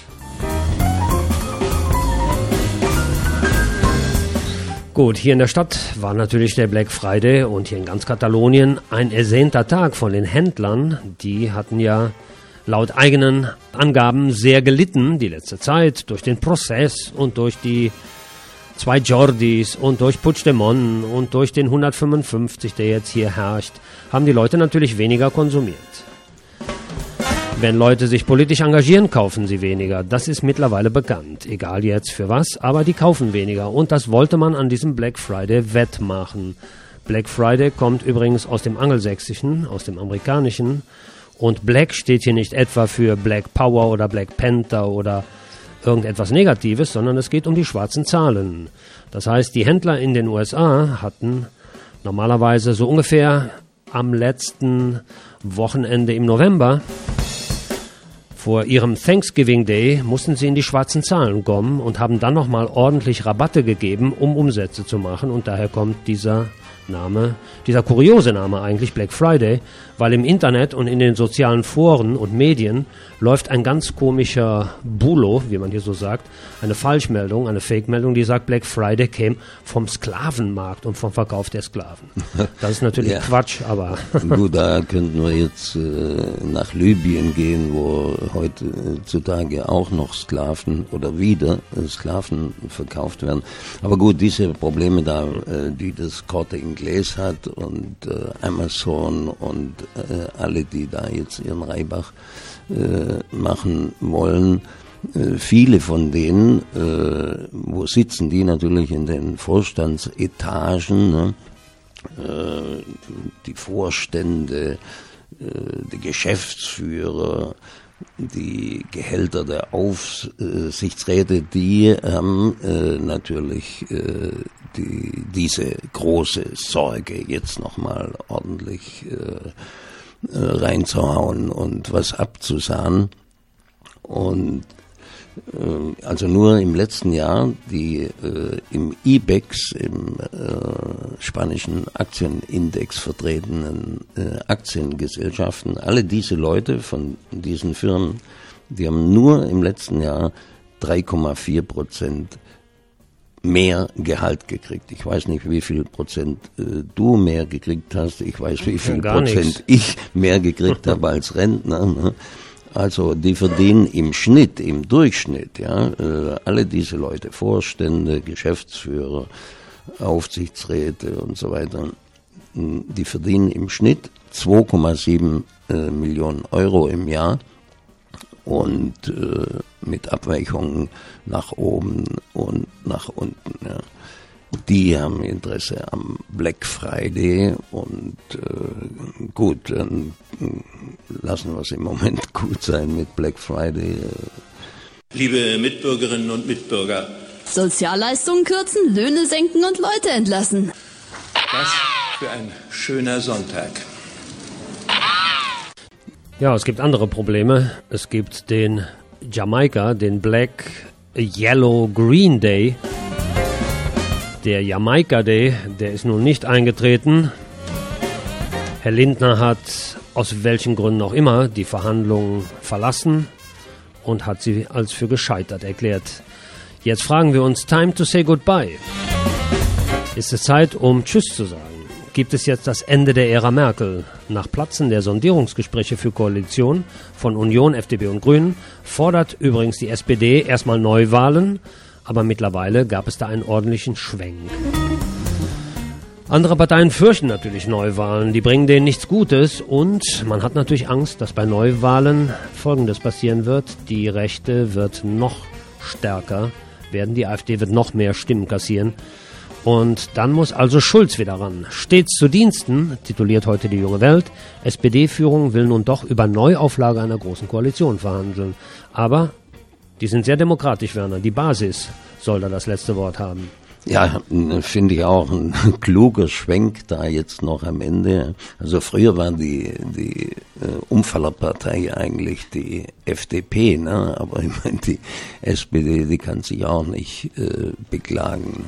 Gut, hier in der Stadt war natürlich der Black Friday und hier in ganz Katalonien ein ersehnter Tag von den Händlern. Die hatten ja laut eigenen Angaben sehr gelitten die letzte Zeit durch den Prozess und durch die zwei Jordis und durch Puigdemont und durch den hundertfünfundfünfzig, der jetzt hier herrscht, haben die Leute natürlich weniger konsumiert. Wenn Leute sich politisch engagieren, kaufen sie weniger. Das ist mittlerweile bekannt. Egal jetzt für was, aber die kaufen weniger. Und das wollte man an diesem Black Friday wettmachen. Black Friday kommt übrigens aus dem Angelsächsischen, aus dem Amerikanischen. Und Black steht hier nicht etwa für Black Power oder Black Panther oder irgendetwas Negatives, sondern es geht um die schwarzen Zahlen. Das heißt, die Händler in den U S A hatten normalerweise so ungefähr am letzten Wochenende im November vor ihrem Thanksgiving Day mussten sie in die schwarzen Zahlen kommen und haben dann nochmal ordentlich Rabatte gegeben, um Umsätze zu machen. Und daher kommt dieser Name, dieser kuriose Name eigentlich, Black Friday, weil im Internet und in den sozialen Foren und Medien läuft ein ganz komischer Bulo, wie man hier so sagt, eine Falschmeldung, eine Fake-Meldung, die sagt, Black Friday käme vom Sklavenmarkt und vom Verkauf der Sklaven. Das ist natürlich
Ja.
Quatsch, aber...
Gut, da könnten wir jetzt äh, nach Libyen gehen, wo heutzutage auch noch Sklaven oder wieder äh, Sklaven verkauft werden. Aber gut, diese Probleme da, äh, die das Corte Inglés hat und äh, Amazon und äh, alle, die da jetzt ihren Reibach äh, machen wollen, äh, viele von denen, äh, wo sitzen die natürlich in den Vorstandsetagen, ne? äh, die Vorstände, äh, die Geschäftsführer, die Gehälter der Aufsichtsräte, die haben äh, natürlich äh, die, diese große Sorge, jetzt nochmal ordentlich äh, reinzuhauen und was abzusahen. Und äh, also nur im letzten Jahr die äh, im IBEX, im äh, spanischen Aktienindex vertretenen äh, Aktiengesellschaften, alle diese Leute von diesen Firmen, die haben nur im letzten Jahr drei Komma vier Prozent mehr Gehalt gekriegt. Ich weiß nicht, wie viel Prozent äh, du mehr gekriegt hast. Ich weiß, wie viel
gar
Prozent
nichts.
ich mehr gekriegt habe als Rentner. Ne? Also die verdienen im Schnitt, im Durchschnitt, ja, äh, alle diese Leute, Vorstände, Geschäftsführer, Aufsichtsräte und so weiter, mh, die verdienen im Schnitt zwei Komma sieben äh, Millionen Euro im Jahr. Und äh, mit Abweichungen nach oben und nach unten. Ja. Die haben Interesse am Black Friday und äh, gut, dann äh, lassen wir es im Moment gut sein mit Black Friday.
Liebe Mitbürgerinnen und Mitbürger,
Sozialleistungen kürzen, Löhne senken und Leute entlassen.
was für ein schöner Sonntag.
Ja, es gibt andere Probleme. Es gibt den Jamaika, den Black Yellow Green Day. Der Jamaika Day, der ist nun nicht eingetreten. Herr Lindner hat aus welchen Gründen auch immer die Verhandlungen verlassen und hat sie als für gescheitert erklärt. Jetzt fragen wir uns, time to say goodbye. Ist es Zeit, um Tschüss zu sagen? Gibt es jetzt das Ende der Ära Merkel? Nach Platzen der Sondierungsgespräche für Koalition von Union, F D P und Grünen fordert übrigens die S P D erstmal Neuwahlen, aber mittlerweile gab es da einen ordentlichen Schwenk. Andere Parteien fürchten natürlich Neuwahlen, die bringen denen nichts Gutes und man hat natürlich Angst, dass bei Neuwahlen Folgendes passieren wird. Die Rechte wird noch stärker werden, die AfD wird noch mehr Stimmen kassieren und dann muss also Schulz wieder ran. Stets zu Diensten, tituliert heute die Junge Welt, S P D-Führung will nun doch über Neuauflage einer großen Koalition verhandeln. Aber die sind sehr demokratisch, Werner, die Basis soll da das letzte Wort haben.
Ja, finde ich auch ein kluger Schwenk da jetzt noch am Ende. Also früher war die die äh, Umfallerpartei eigentlich die F D P, ne? Aber ich meine, die S P D, die kann sich auch nicht äh, beklagen.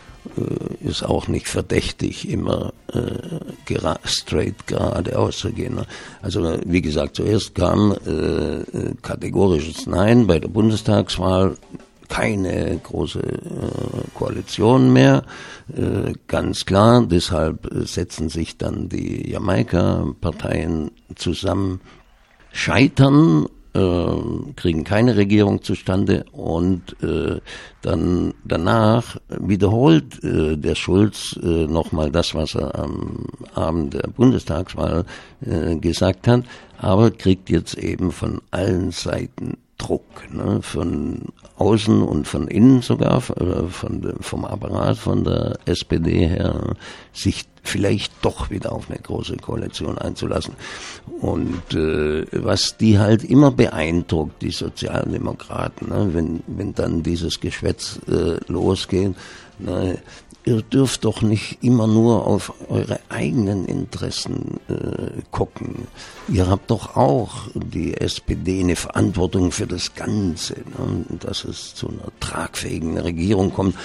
Äh, ist auch nicht verdächtig, immer äh, gera- straight geradeaus zu gehen. Ne? Also wie gesagt, zuerst kam äh, kategorisches Nein bei der Bundestagswahl. Keine große äh, Koalition mehr, äh, ganz klar. Deshalb äh, setzen sich dann die Jamaika-Parteien zusammen, scheitern, äh, kriegen keine Regierung zustande und äh, dann danach wiederholt äh, der Schulz äh, nochmal das, was er am Abend der Bundestagswahl äh, gesagt hat, aber kriegt jetzt eben von allen Seiten Druck, ne, von außen und von innen sogar, von, vom Apparat von der S P D her, sich vielleicht doch wieder auf eine große Koalition einzulassen. Und äh, was die halt immer beeindruckt, die Sozialdemokraten, ne, wenn, wenn dann dieses Geschwätz äh, losgeht, ne, ihr dürft doch nicht immer nur auf eure eigenen Interessen äh, gucken. Ihr habt doch auch, die S P D, eine Verantwortung für das Ganze, ne? Dass es zu einer tragfähigen Regierung kommt,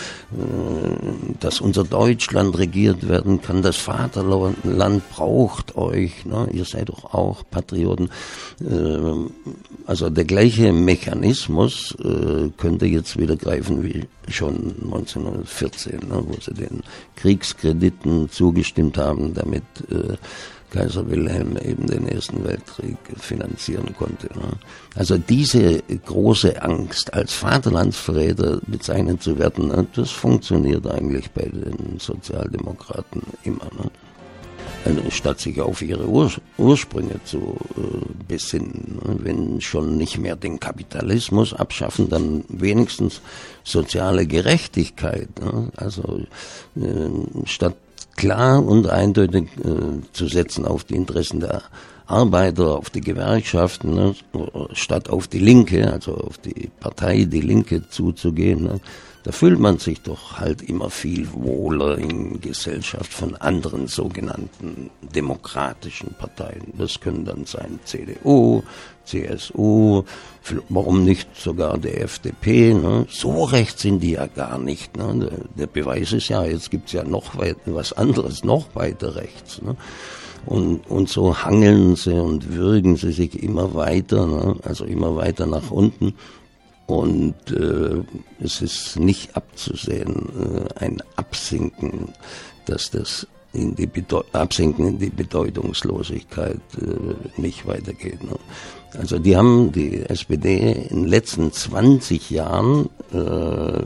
äh, dass unser Deutschland regiert werden kann. Das Vaterland braucht euch, ne? Ihr seid doch auch Patrioten. Äh, also der gleiche Mechanismus äh, könnte jetzt wieder greifen wie schon neunzehnhundertvierzehn, ne, wo sie den Kriegskrediten zugestimmt haben, damit äh, Kaiser Wilhelm eben den Ersten Weltkrieg finanzieren konnte. Ne. Also diese große Angst, als Vaterlandsverräter bezeichnet zu werden, ne, das funktioniert eigentlich bei den Sozialdemokraten immer. Ne. Also statt sich auf ihre Ur- Ursprünge zu äh, besinnen, ne. Wenn schon nicht mehr den Kapitalismus abschaffen, dann wenigstens soziale Gerechtigkeit. Ne. Also äh, statt klar und eindeutig äh, zu setzen auf die Interessen der Arbeiter, auf die Gewerkschaften, ne, statt auf die Linke, also auf die Partei, die Linke zuzugehen, ne, da fühlt man sich doch halt immer viel wohler in Gesellschaft von anderen sogenannten demokratischen Parteien. Das können dann sein C D U, C S U, warum nicht sogar der F D P. Ne? So rechts sind die ja gar nicht. Ne? Der, der Beweis ist ja, jetzt gibt's ja noch weit, was anderes, noch weiter rechts. Ne? Und, und so hangeln sie und würgen sie sich immer weiter, ne? Also immer weiter nach unten. Und äh, es ist nicht abzusehen, äh, ein Absinken, dass das in die Bedeu- Absinken in die Bedeutungslosigkeit äh, nicht weitergeht. Ne? Also die haben die S P D in den letzten zwanzig Jahren äh,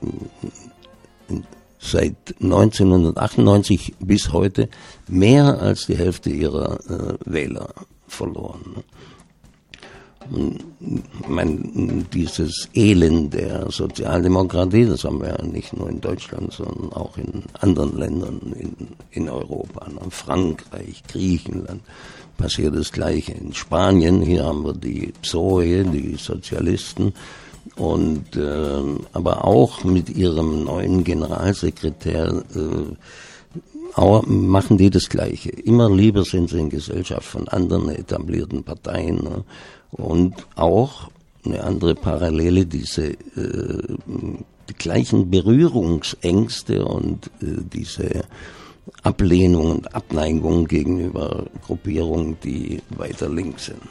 in, seit neunzehnhundertachtundneunzig bis heute mehr als die Hälfte ihrer äh, Wähler verloren. Ne? Ich meine, dieses Elend der Sozialdemokratie, das haben wir ja nicht nur in Deutschland, sondern auch in anderen Ländern in, in Europa. In Frankreich, Griechenland passiert das Gleiche. In Spanien, hier haben wir die P S O E, die Sozialisten. Und äh, aber auch mit ihrem neuen Generalsekretär äh, auch machen die das Gleiche. Immer lieber sind sie in Gesellschaft von anderen etablierten Parteien. Ne? Und auch eine andere Parallele, diese äh, die gleichen Berührungsängste und äh, diese Ablehnung und Abneigung gegenüber Gruppierungen, die weiter links sind.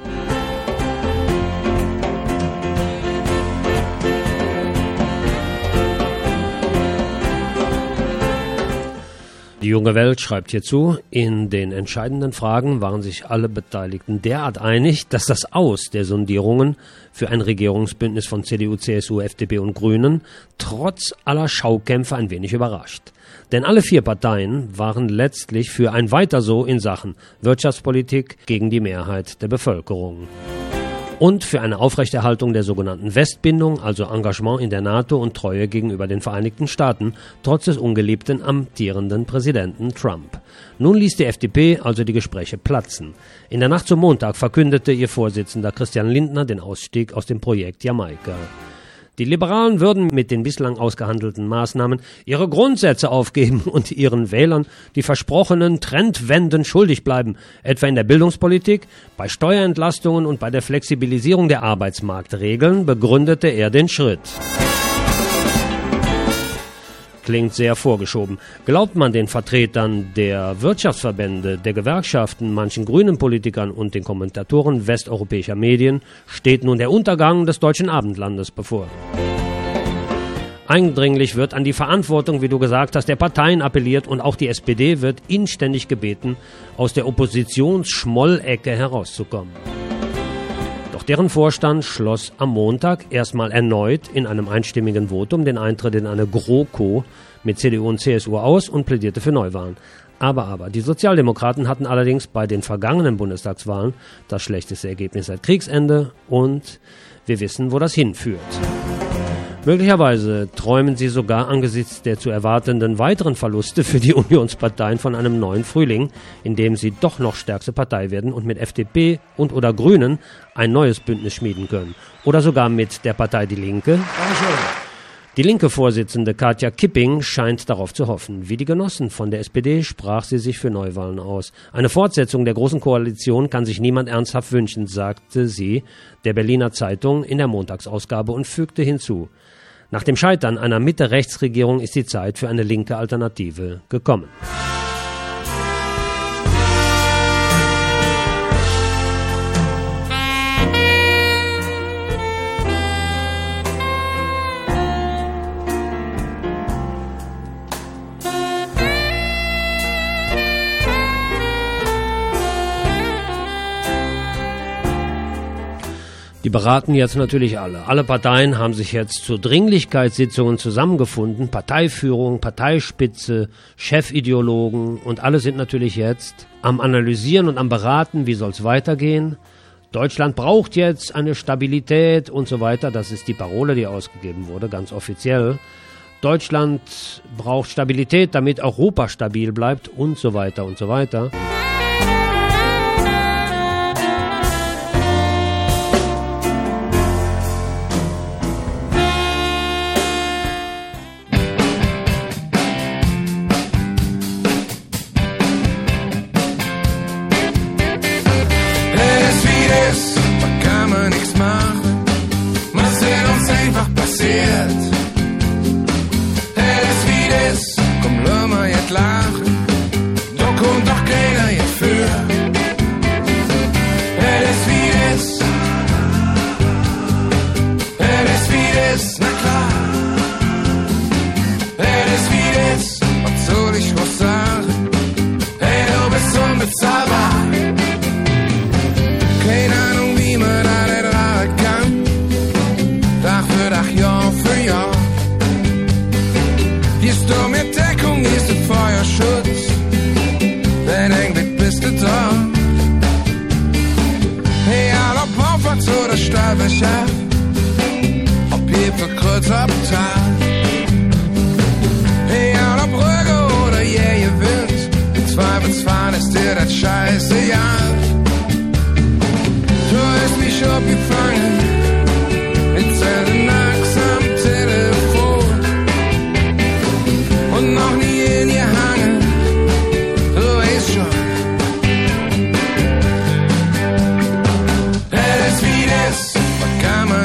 Die junge Welt schreibt hierzu, in den entscheidenden Fragen waren sich alle Beteiligten derart einig, dass das Aus der Sondierungen für ein Regierungsbündnis von C D U, C S U, F D P und Grünen trotz aller Schaukämpfe ein wenig überrascht. Denn alle vier Parteien waren letztlich für ein Weiter so in Sachen Wirtschaftspolitik gegen die Mehrheit der Bevölkerung. Und für eine Aufrechterhaltung der sogenannten Westbindung, also Engagement in der NATO und Treue gegenüber den Vereinigten Staaten, trotz des ungeliebten amtierenden Präsidenten Trump. Nun ließ die F D P also die Gespräche platzen. In der Nacht zum Montag verkündete ihr Vorsitzender Christian Lindner den Ausstieg aus dem Projekt Jamaika. Die Liberalen würden mit den bislang ausgehandelten Maßnahmen ihre Grundsätze aufgeben und ihren Wählern die versprochenen Trendwenden schuldig bleiben, etwa in der Bildungspolitik, bei Steuerentlastungen und bei der Flexibilisierung der Arbeitsmarktregeln, begründete er den Schritt. Klingt sehr vorgeschoben. Glaubt man den Vertretern der Wirtschaftsverbände, der Gewerkschaften, manchen grünen Politikern und den Kommentatoren westeuropäischer Medien, steht nun der Untergang des deutschen Abendlandes bevor. Eindringlich wird an die Verantwortung, wie du gesagt hast, der Parteien appelliert und auch die S P D wird inständig gebeten, aus der Oppositionsschmollecke herauszukommen. Doch deren Vorstand schloss am Montag erstmal erneut in einem einstimmigen Votum den Eintritt in eine GroKo mit C D U und C S U aus und plädierte für Neuwahlen. Aber, aber, die Sozialdemokraten hatten allerdings bei den vergangenen Bundestagswahlen das schlechteste Ergebnis seit Kriegsende und wir wissen, wo das hinführt. Möglicherweise träumen sie sogar angesichts der zu erwartenden weiteren Verluste für die Unionsparteien von einem neuen Frühling, in dem sie doch noch stärkste Partei werden und mit F D P und oder Grünen ein neues Bündnis schmieden können. Oder sogar mit der Partei Die Linke. Die linke Vorsitzende Katja Kipping scheint darauf zu hoffen. Wie die Genossen von der S P D sprach sie sich für Neuwahlen aus. Eine Fortsetzung der Großen Koalition kann sich niemand ernsthaft wünschen, sagte sie der Berliner Zeitung in der Montagsausgabe und fügte hinzu: Nach dem Scheitern einer Mitte-Rechts-Regierung ist die Zeit für eine linke Alternative gekommen. Die beraten jetzt natürlich alle. Alle Parteien haben sich jetzt zu Dringlichkeitssitzungen zusammengefunden. Parteiführung, Parteispitze, Chefideologen und alle sind natürlich jetzt am Analysieren und am Beraten, wie soll es weitergehen. Deutschland braucht jetzt eine Stabilität und so weiter. Das ist die Parole, die ausgegeben wurde, ganz offiziell. Deutschland braucht Stabilität, damit Europa stabil bleibt und so weiter und so weiter.
Op je verkruid op taal. Hey, aan op Brücke oder je je wilt. Im Zweifelsfall ist dir das scheißegal. Du hast mich abgefangen mit selten Nachs am Telefon und noch nie in ihr hangen. Du weißt schon. Es ist wie das, was kann man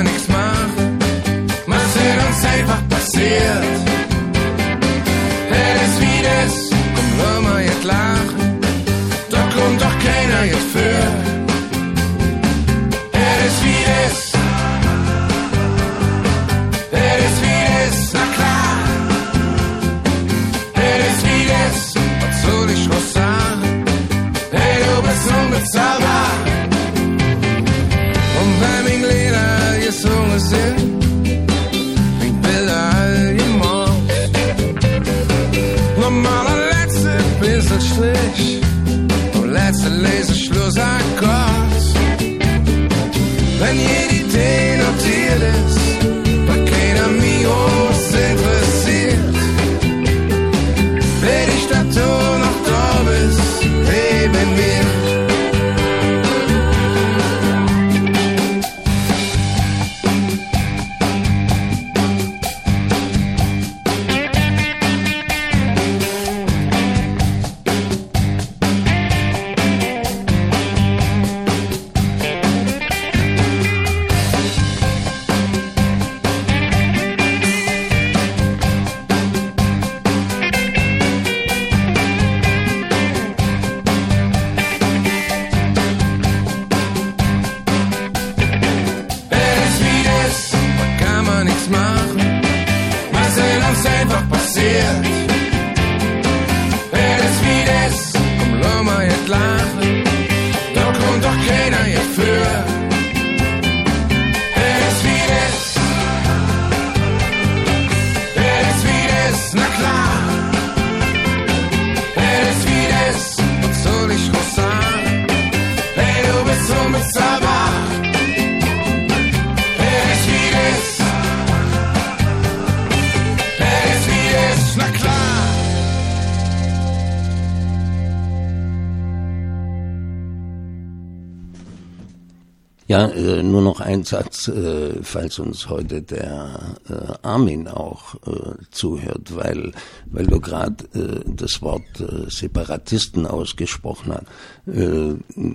Ja, äh, nur noch ein Satz, äh, falls uns heute der äh, Armin auch äh, zuhört, weil weil du gerade äh, das Wort äh, Separatisten ausgesprochen hast. Äh,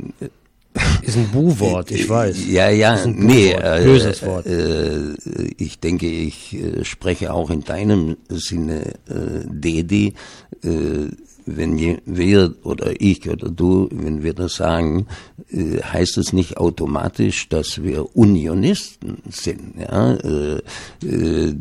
Ist ein Bu-Wort, ich weiß.
Ja, ja,
ist ein
nee,
äh, böses Wort.
Äh, ich denke, ich äh, spreche auch in deinem Sinne, äh, Dedi, äh, wenn je, wir oder ich oder du, wenn wir das sagen, äh, heißt es nicht automatisch, dass wir Unionisten sind. Ja? Äh, äh,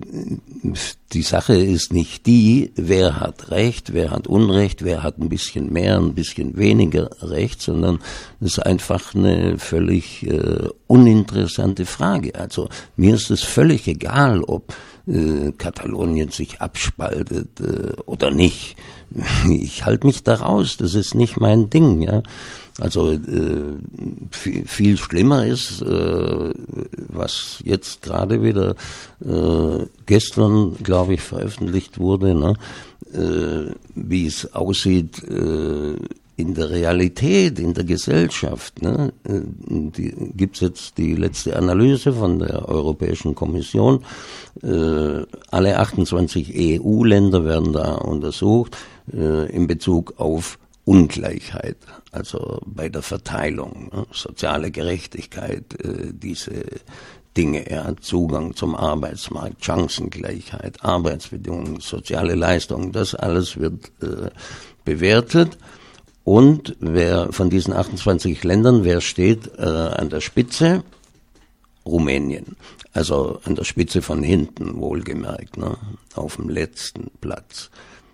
die Sache ist nicht die, wer hat Recht, wer hat Unrecht, wer hat ein bisschen mehr, ein bisschen weniger Recht, sondern es ist einfach eine völlig äh, uninteressante Frage. Also mir ist es völlig egal, ob äh, Katalonien sich abspaltet äh, oder nicht. Ich halte mich da raus, das ist nicht mein Ding, ja. Also äh, viel, viel schlimmer ist, äh, was jetzt gerade wieder äh, gestern, glaube ich, veröffentlicht wurde, ne? äh, wie es aussieht äh, in der Realität, in der Gesellschaft. Ne? Äh, die, gibt's jetzt die letzte Analyse von der Europäischen Kommission. Äh, alle achtundzwanzig E U-Länder werden da untersucht äh, in Bezug auf Ungleichheit, also bei der Verteilung, ne? Soziale Gerechtigkeit, äh, diese Dinge, ja, Zugang zum Arbeitsmarkt, Chancengleichheit, Arbeitsbedingungen, soziale Leistungen, das alles wird äh, bewertet. Und wer von diesen achtundzwanzig Ländern, wer steht äh, an der Spitze? Rumänien. Also an der Spitze von hinten, wohlgemerkt, ne? Auf dem letzten Platz.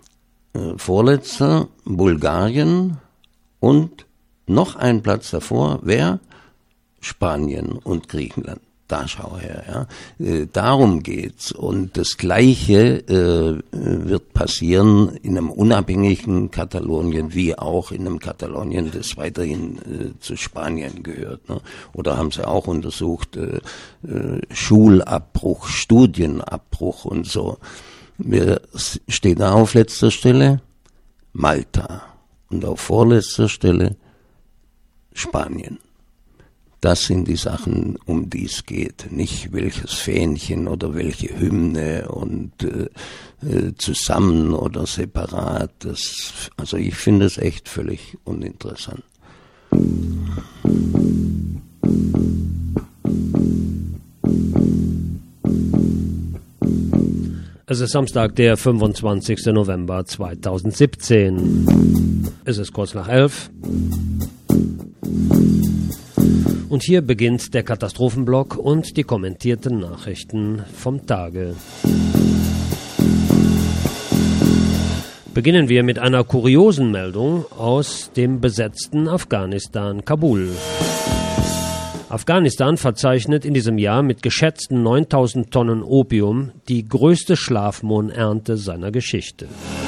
Äh, vorletzter Bulgarien und noch ein Platz davor, wer? Spanien und Griechenland. Da schau her, ja. Äh, darum geht's. Und das Gleiche äh, wird passieren in einem unabhängigen Katalonien, wie auch in einem Katalonien, das weiterhin äh, zu Spanien gehört. Ne? Oder haben sie auch untersucht, äh, äh, Schulabbruch, Studienabbruch und so. Wer steht da auf letzter Stelle? Malta. Und auf vorletzter Stelle Spanien. Das sind die Sachen, um die es geht. Nicht welches Fähnchen oder welche Hymne und äh, äh, zusammen oder separat. Das, also ich finde es echt völlig uninteressant.
Es ist Samstag, der fünfundzwanzigster November zweitausendsiebzehn. Es ist kurz nach elf. Und hier beginnt der Katastrophenblock und die kommentierten Nachrichten vom Tage. Beginnen wir mit einer kuriosen Meldung aus dem besetzten Afghanistan, Kabul. Afghanistan verzeichnet in diesem Jahr mit geschätzten neuntausend Tonnen Opium die größte Schlafmohnernte seiner Geschichte.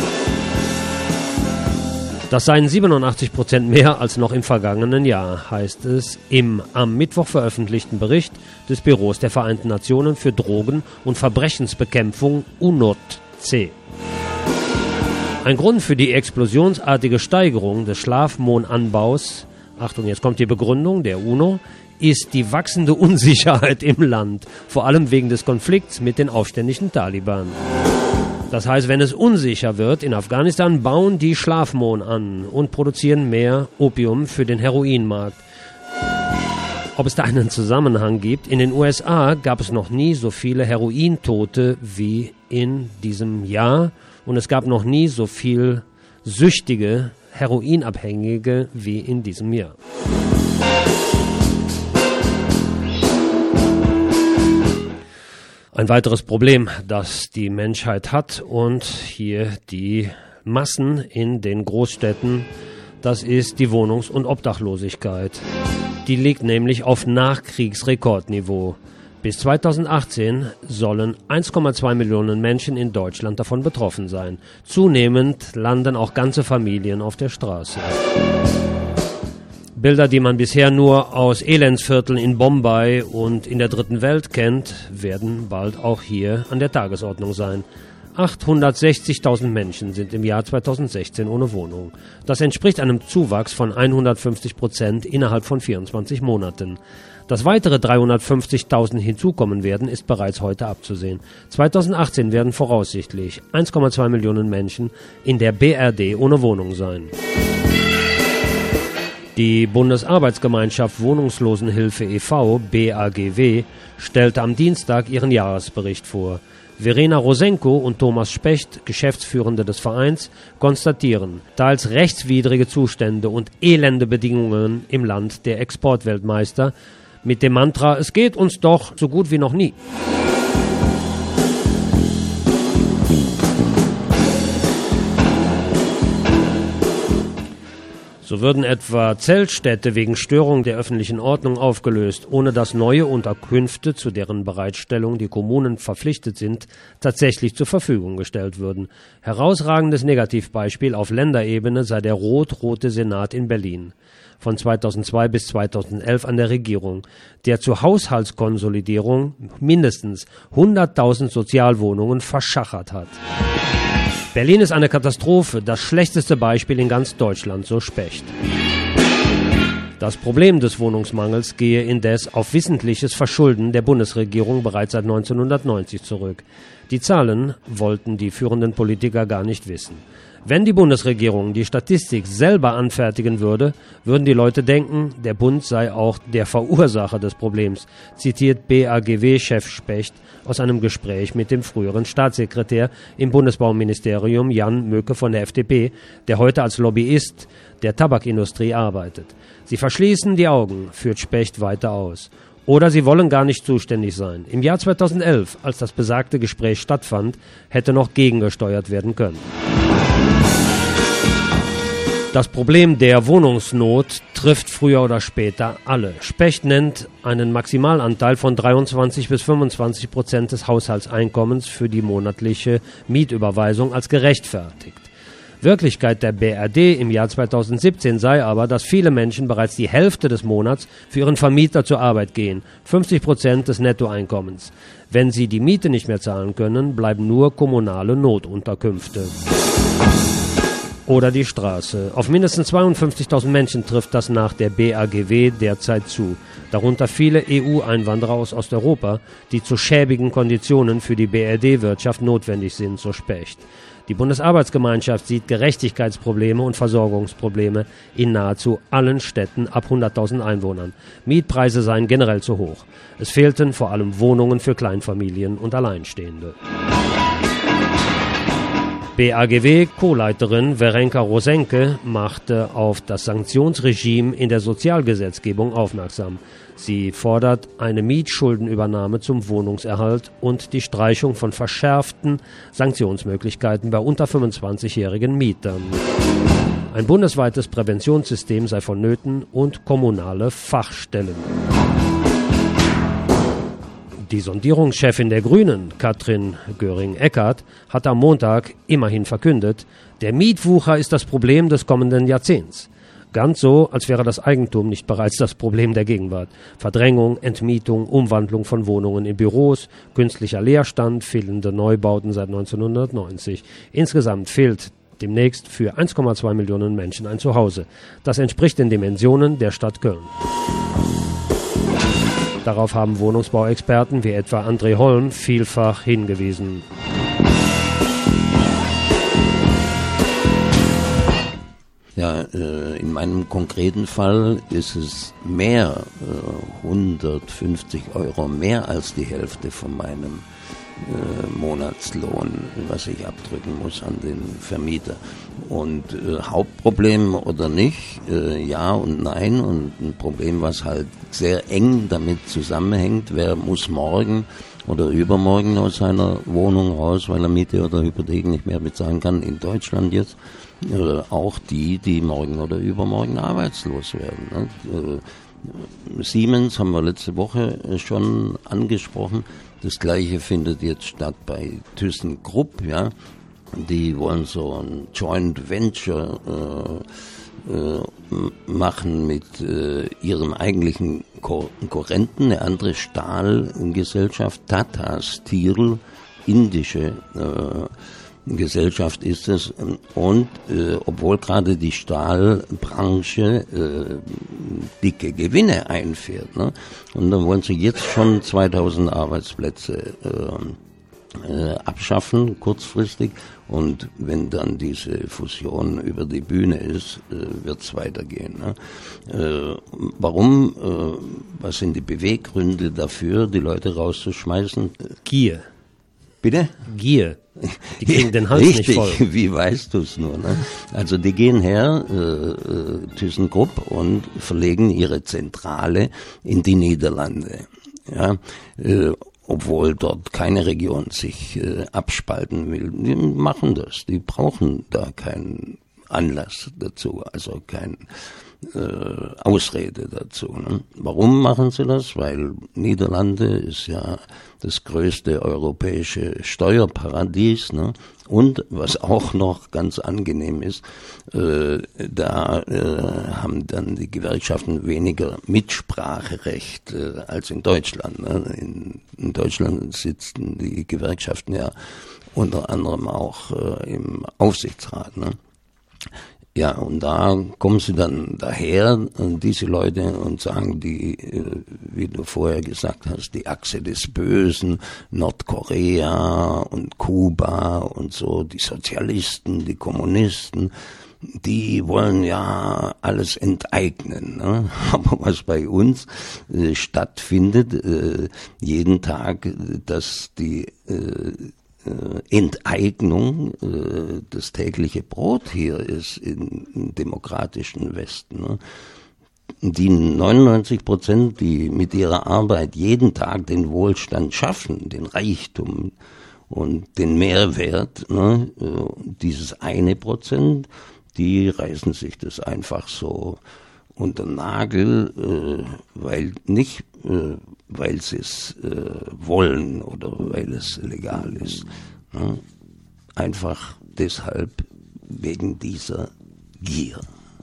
Das seien siebenundachtzig Prozent mehr als noch im vergangenen Jahr, heißt es im am Mittwoch veröffentlichten Bericht des Büros der Vereinten Nationen für Drogen- und Verbrechensbekämpfung U N O D-C. Ein Grund für die explosionsartige Steigerung des Schlafmohnanbaus, Achtung, jetzt kommt die Begründung der UNO, ist die wachsende Unsicherheit im Land, vor allem wegen des Konflikts mit den aufständischen Taliban. Das heißt, wenn es unsicher wird, in Afghanistan bauen die Schlafmohn an und produzieren mehr Opium für den Heroinmarkt. Ob es da einen Zusammenhang gibt? In den U S A gab es noch nie so viele Herointote wie in diesem Jahr und es gab noch nie so viel süchtige Heroinabhängige wie in diesem Jahr. Ein weiteres Problem, das die Menschheit hat und hier die Massen in den Großstädten, das ist die Wohnungs- und Obdachlosigkeit. Die liegt nämlich auf Nachkriegsrekordniveau. Bis zweitausendachtzehn sollen eins Komma zwei Millionen Menschen in Deutschland davon betroffen sein. Zunehmend landen auch ganze Familien auf der Straße. Bilder, die man bisher nur aus Elendsvierteln in Bombay und in der dritten Welt kennt, werden bald auch hier an der Tagesordnung sein. achthundertsechzigtausend Menschen sind im Jahr zweitausendsechzehn ohne Wohnung. Das entspricht einem Zuwachs von hundertfünfzig Prozent innerhalb von vierundzwanzig Monaten. Dass weitere dreihundertfünfzigtausend hinzukommen werden, ist bereits heute abzusehen. zweitausendachtzehn werden voraussichtlich eins Komma zwei Millionen Menschen in der B R D ohne Wohnung sein. Die Bundesarbeitsgemeinschaft Wohnungslosenhilfe e V, B A G W, stellte am Dienstag ihren Jahresbericht vor. Verena Rosenko und Thomas Specht, Geschäftsführende des Vereins, konstatieren, teils rechtswidrige Zustände und elende Bedingungen im Land der Exportweltmeister mit dem Mantra, es geht uns doch so gut wie noch nie. So würden etwa Zeltstädte wegen Störung der öffentlichen Ordnung aufgelöst, ohne dass neue Unterkünfte, zu deren Bereitstellung die Kommunen verpflichtet sind, tatsächlich zur Verfügung gestellt würden. Herausragendes Negativbeispiel auf Länderebene sei der rot-rote Senat in Berlin, von zweitausendzwei bis zweitausendelf an der Regierung, der zur Haushaltskonsolidierung mindestens hunderttausend Sozialwohnungen verschachert hat. Berlin ist eine Katastrophe, das schlechteste Beispiel in ganz Deutschland, so Specht. Das Problem des Wohnungsmangels gehe indes auf wissentliches Verschulden der Bundesregierung bereits seit neunzehnhundertneunzig zurück. Die Zahlen wollten die führenden Politiker gar nicht wissen. Wenn die Bundesregierung die Statistik selber anfertigen würde, würden die Leute denken, der Bund sei auch der Verursacher des Problems, zitiert B A G W-Chef Specht aus einem Gespräch mit dem früheren Staatssekretär im Bundesbauministerium Jan Möcke von der F D P, der heute als Lobbyist der Tabakindustrie arbeitet. Sie verschließen die Augen, führt Specht weiter aus. Oder sie wollen gar nicht zuständig sein. Im Jahr zweitausendelf, als das besagte Gespräch stattfand, hätte noch gegengesteuert werden können. Das Problem der Wohnungsnot trifft früher oder später alle. Specht nennt einen Maximalanteil von dreiundzwanzig bis fünfundzwanzig Prozent des Haushaltseinkommens für die monatliche Mietüberweisung als gerechtfertigt. Wirklichkeit der B R D im Jahr zweitausendsiebzehn sei aber, dass viele Menschen bereits die Hälfte des Monats für ihren Vermieter zur Arbeit gehen, fünfzig Prozent des Nettoeinkommens. Wenn sie die Miete nicht mehr zahlen können, bleiben nur kommunale Notunterkünfte. Oder die Straße. Auf mindestens zweiundfünfzigtausend Menschen trifft das nach der B A G W derzeit zu. Darunter viele E U-Einwanderer aus Osteuropa, die zu schäbigen Konditionen für die B R D-Wirtschaft notwendig sind, so Specht. Die Bundesarbeitsgemeinschaft sieht Gerechtigkeitsprobleme und Versorgungsprobleme in nahezu allen Städten ab hunderttausend Einwohnern. Mietpreise seien generell zu hoch. Es fehlten vor allem Wohnungen für Kleinfamilien und Alleinstehende. B A G W-Co-Leiterin Verenka Rosenke machte auf das Sanktionsregime in der Sozialgesetzgebung aufmerksam. Sie fordert eine Mietschuldenübernahme zum Wohnungserhalt und die Streichung von verschärften Sanktionsmöglichkeiten bei unter fünfundzwanzigjährigen Mietern. Ein bundesweites Präventionssystem sei vonnöten und kommunale Fachstellen. Die Sondierungschefin der Grünen, Katrin Göring-Eckardt, hat am Montag immerhin verkündet, der Mietwucher ist das Problem des kommenden Jahrzehnts. Ganz so, als wäre das Eigentum nicht bereits das Problem der Gegenwart. Verdrängung, Entmietung, Umwandlung von Wohnungen in Büros, künstlicher Leerstand, fehlende Neubauten seit neunzehnhundertneunzig. Insgesamt fehlt demnächst für eins Komma zwei Millionen Menschen ein Zuhause. Das entspricht den Dimensionen der Stadt Köln. Darauf haben Wohnungsbauexperten wie etwa André Holm vielfach hingewiesen.
Ja, äh, in meinem konkreten Fall ist es mehr, äh, hundertfünfzig Euro mehr als die Hälfte von meinem äh, Monatslohn, was ich abdrücken muss an den Vermieter. Und äh, Hauptproblem oder nicht, äh, ja und nein. Und ein Problem, was halt sehr eng damit zusammenhängt, wer muss morgen oder übermorgen aus seiner Wohnung raus, weil er Miete oder Hypothek nicht mehr bezahlen kann, in Deutschland jetzt. Oder auch die, die morgen oder übermorgen arbeitslos werden. Ne? Siemens haben wir letzte Woche schon angesprochen. Das Gleiche findet jetzt statt bei ThyssenKrupp. Ja? Die wollen so ein Joint Venture äh, äh, machen mit äh, ihrem eigentlichen Konkurrenten, eine andere Stahlgesellschaft, Tata Steel, indische äh, Gesellschaft ist es. Und äh, obwohl gerade die Stahlbranche äh, dicke Gewinne einfährt, ne? Und dann wollen sie jetzt schon zweitausend Arbeitsplätze äh, äh, abschaffen, kurzfristig. Und wenn dann diese Fusion über die Bühne ist, äh, wird es weitergehen. Ne? Äh, warum? Äh, was sind die Beweggründe dafür, die Leute rauszuschmeißen?
Gier.
Bitte?
Gier. Die kriegen den Hals
Richtig,
nicht voll.
Wie weißt du es nur? Ne? Also die gehen her, äh, ThyssenKrupp, und verlegen ihre Zentrale in die Niederlande. Ja, äh, obwohl dort keine Region sich äh, abspalten will. Die machen das, die brauchen da keinen Anlass dazu, also kein äh, Ausrede dazu. Ne? Warum machen sie das? Weil Niederlande ist ja das größte europäische Steuerparadies, ne? Und was auch noch ganz angenehm ist, äh, da äh, haben dann die Gewerkschaften weniger Mitspracherecht äh, als in Deutschland. Ne? In, in Deutschland sitzen die Gewerkschaften ja unter anderem auch äh, im Aufsichtsrat. Ne? Ja, und da kommen sie dann daher, diese Leute, und sagen die, wie du vorher gesagt hast, die Achse des Bösen, Nordkorea und Kuba und so, die Sozialisten, die Kommunisten, die wollen ja alles enteignen. Ne? Aber was bei uns äh, stattfindet, äh, jeden Tag, dass die äh, Enteignung äh, das tägliche Brot hier ist im, im demokratischen Westen. Ne? Die neunundneunzig Prozent, die mit ihrer Arbeit jeden Tag den Wohlstand schaffen, den Reichtum und den Mehrwert, ne? äh, dieses eine Prozent, die reißen sich das einfach so unter den Nagel, äh, weil nicht äh, weil sie es äh, wollen oder weil es legal ist. Ne? Einfach deshalb wegen dieser Gier.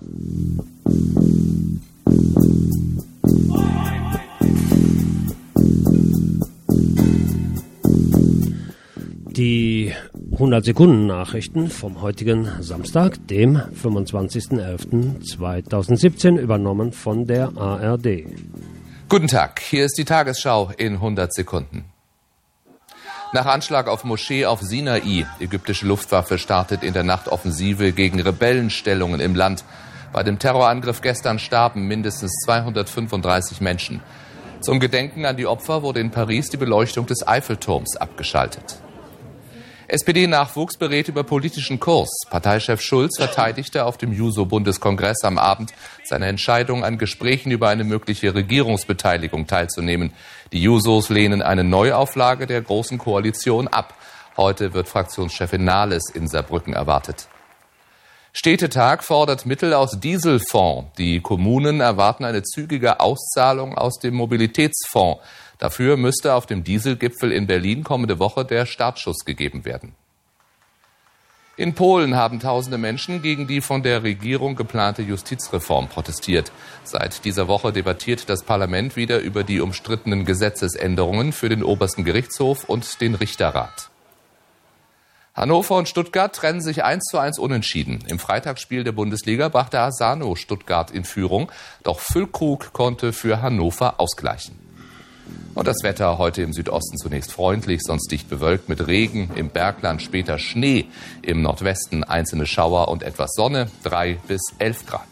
Die hundert Sekunden Nachrichten vom heutigen Samstag, dem fünfundzwanzigsten elften zweitausendsiebzehn, übernommen von der A R D.
Guten Tag, hier ist die Tagesschau in hundert Sekunden. Nach Anschlag auf Moschee auf Sinai, ägyptische Luftwaffe startet in der Nacht Offensive gegen Rebellenstellungen im Land. Bei dem Terrorangriff gestern starben mindestens zweihundertfünfunddreißig Menschen. Zum Gedenken an die Opfer wurde in Paris die Beleuchtung des Eiffelturms abgeschaltet. S P D-Nachwuchs berät über politischen Kurs. Parteichef Schulz verteidigte auf dem Juso-Bundeskongress am Abend seine Entscheidung, an Gesprächen über eine mögliche Regierungsbeteiligung teilzunehmen. Die Jusos lehnen eine Neuauflage der Großen Koalition ab. Heute wird Fraktionschefin Nahles in Saarbrücken erwartet. Städtetag fordert Mittel aus Dieselfonds. Die Kommunen erwarten eine zügige Auszahlung aus dem Mobilitätsfonds. Dafür müsste auf dem Dieselgipfel in Berlin kommende Woche der Startschuss gegeben werden. In Polen haben tausende Menschen gegen die von der Regierung geplante Justizreform protestiert. Seit dieser Woche debattiert das Parlament wieder über die umstrittenen Gesetzesänderungen für den obersten Gerichtshof und den Richterrat. Hannover und Stuttgart trennen sich eins zu eins unentschieden. Im Freitagsspiel der Bundesliga brachte Asano Stuttgart in Führung, doch Füllkrug konnte für Hannover ausgleichen. Und das Wetter heute im Südosten zunächst freundlich, sonst dicht bewölkt mit Regen, im Bergland später Schnee, im Nordwesten einzelne Schauer und etwas Sonne, drei bis elf Grad.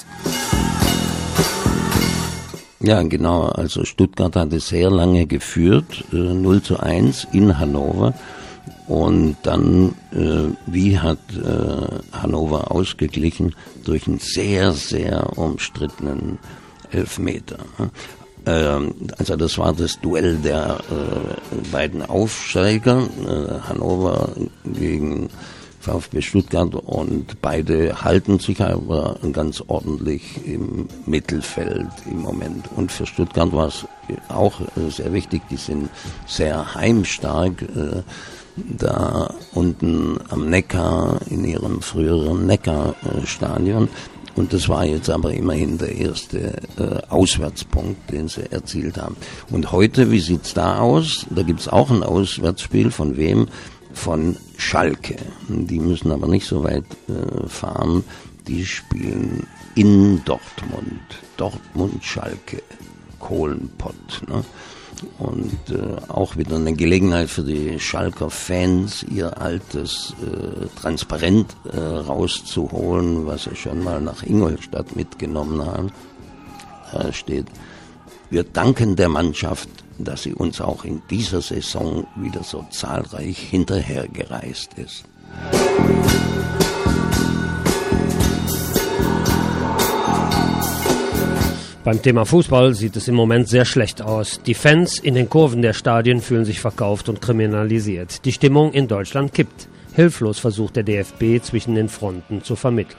Ja, genau, also Stuttgart hatte sehr lange geführt, äh, null zu eins in Hannover. Und dann, äh, wie hat äh, Hannover ausgeglichen? Durch einen sehr, sehr umstrittenen Elfmeter. Also das war das Duell der äh, beiden Aufsteiger, äh, Hannover gegen VfB Stuttgart, und beide halten sich aber ganz ordentlich im Mittelfeld im Moment. Und für Stuttgart war es auch äh, sehr wichtig, die sind sehr heimstark, äh, da unten am Neckar, in ihrem früheren Neckar-Stadion. Und das war jetzt aber immerhin der erste äh, Auswärtspunkt, den sie erzielt haben. Und heute, wie sieht's da aus? Da gibt's auch ein Auswärtsspiel. Von wem? von Schalke. Die müssen aber nicht so weit äh, fahren. Die spielen in Dortmund. Dortmund-Schalke. Kohlenpott. Ne? Und äh, auch wieder eine Gelegenheit für die Schalker Fans, ihr altes äh, Transparent äh, rauszuholen, was sie schon mal nach Ingolstadt mitgenommen haben. Da steht: Wir danken der Mannschaft, dass sie uns auch in dieser Saison wieder so zahlreich hinterhergereist ist.
Beim Thema Fußball sieht es im Moment sehr schlecht aus. Die Fans in den Kurven der Stadien fühlen sich verkauft und kriminalisiert. Die Stimmung in Deutschland kippt. Hilflos versucht der D F B zwischen den Fronten zu vermitteln.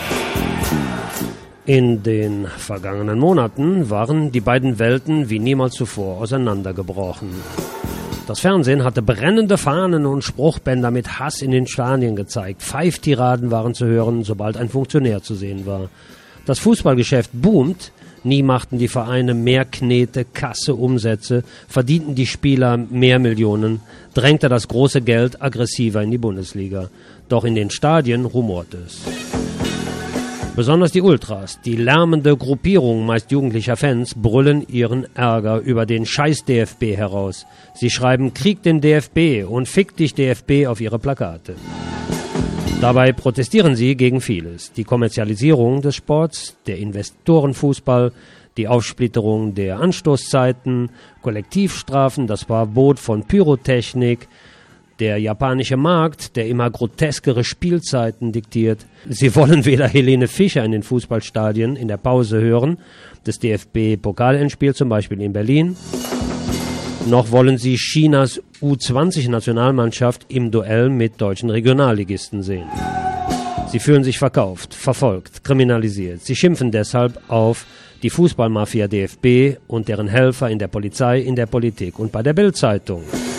In den vergangenen Monaten waren die beiden Welten wie niemals zuvor auseinandergebrochen. Das Fernsehen hatte brennende Fahnen und Spruchbänder mit Hass in den Stadien gezeigt. Pfeiftiraden waren zu hören, sobald ein Funktionär zu sehen war. Das Fußballgeschäft boomt. Nie machten die Vereine mehr Knete, Kasse, Umsätze, verdienten die Spieler mehr Millionen, drängte das große Geld aggressiver in die Bundesliga. Doch in den Stadien rumort es. Besonders die Ultras, die lärmende Gruppierung meist jugendlicher Fans, brüllen ihren Ärger über den Scheiß D F B heraus. Sie schreiben Krieg den D F B und Fick dich D F B auf ihre Plakate. Dabei protestieren sie gegen vieles. Die Kommerzialisierung des Sports, der Investorenfußball, die Aufsplitterung der Anstoßzeiten, Kollektivstrafen, das Verbot von Pyrotechnik, der japanische Markt, der immer groteskere Spielzeiten diktiert. Sie wollen weder Helene Fischer in den Fußballstadien in der Pause hören, das D F B-Pokalendspiel zum Beispiel in Berlin, noch wollen sie Chinas U zwanzig Nationalmannschaft im Duell mit deutschen Regionalligisten sehen. Sie fühlen sich verkauft, verfolgt, kriminalisiert. Sie schimpfen deshalb auf die Fußballmafia D F B und deren Helfer in der Polizei, in der Politik und bei der Bild-Zeitung.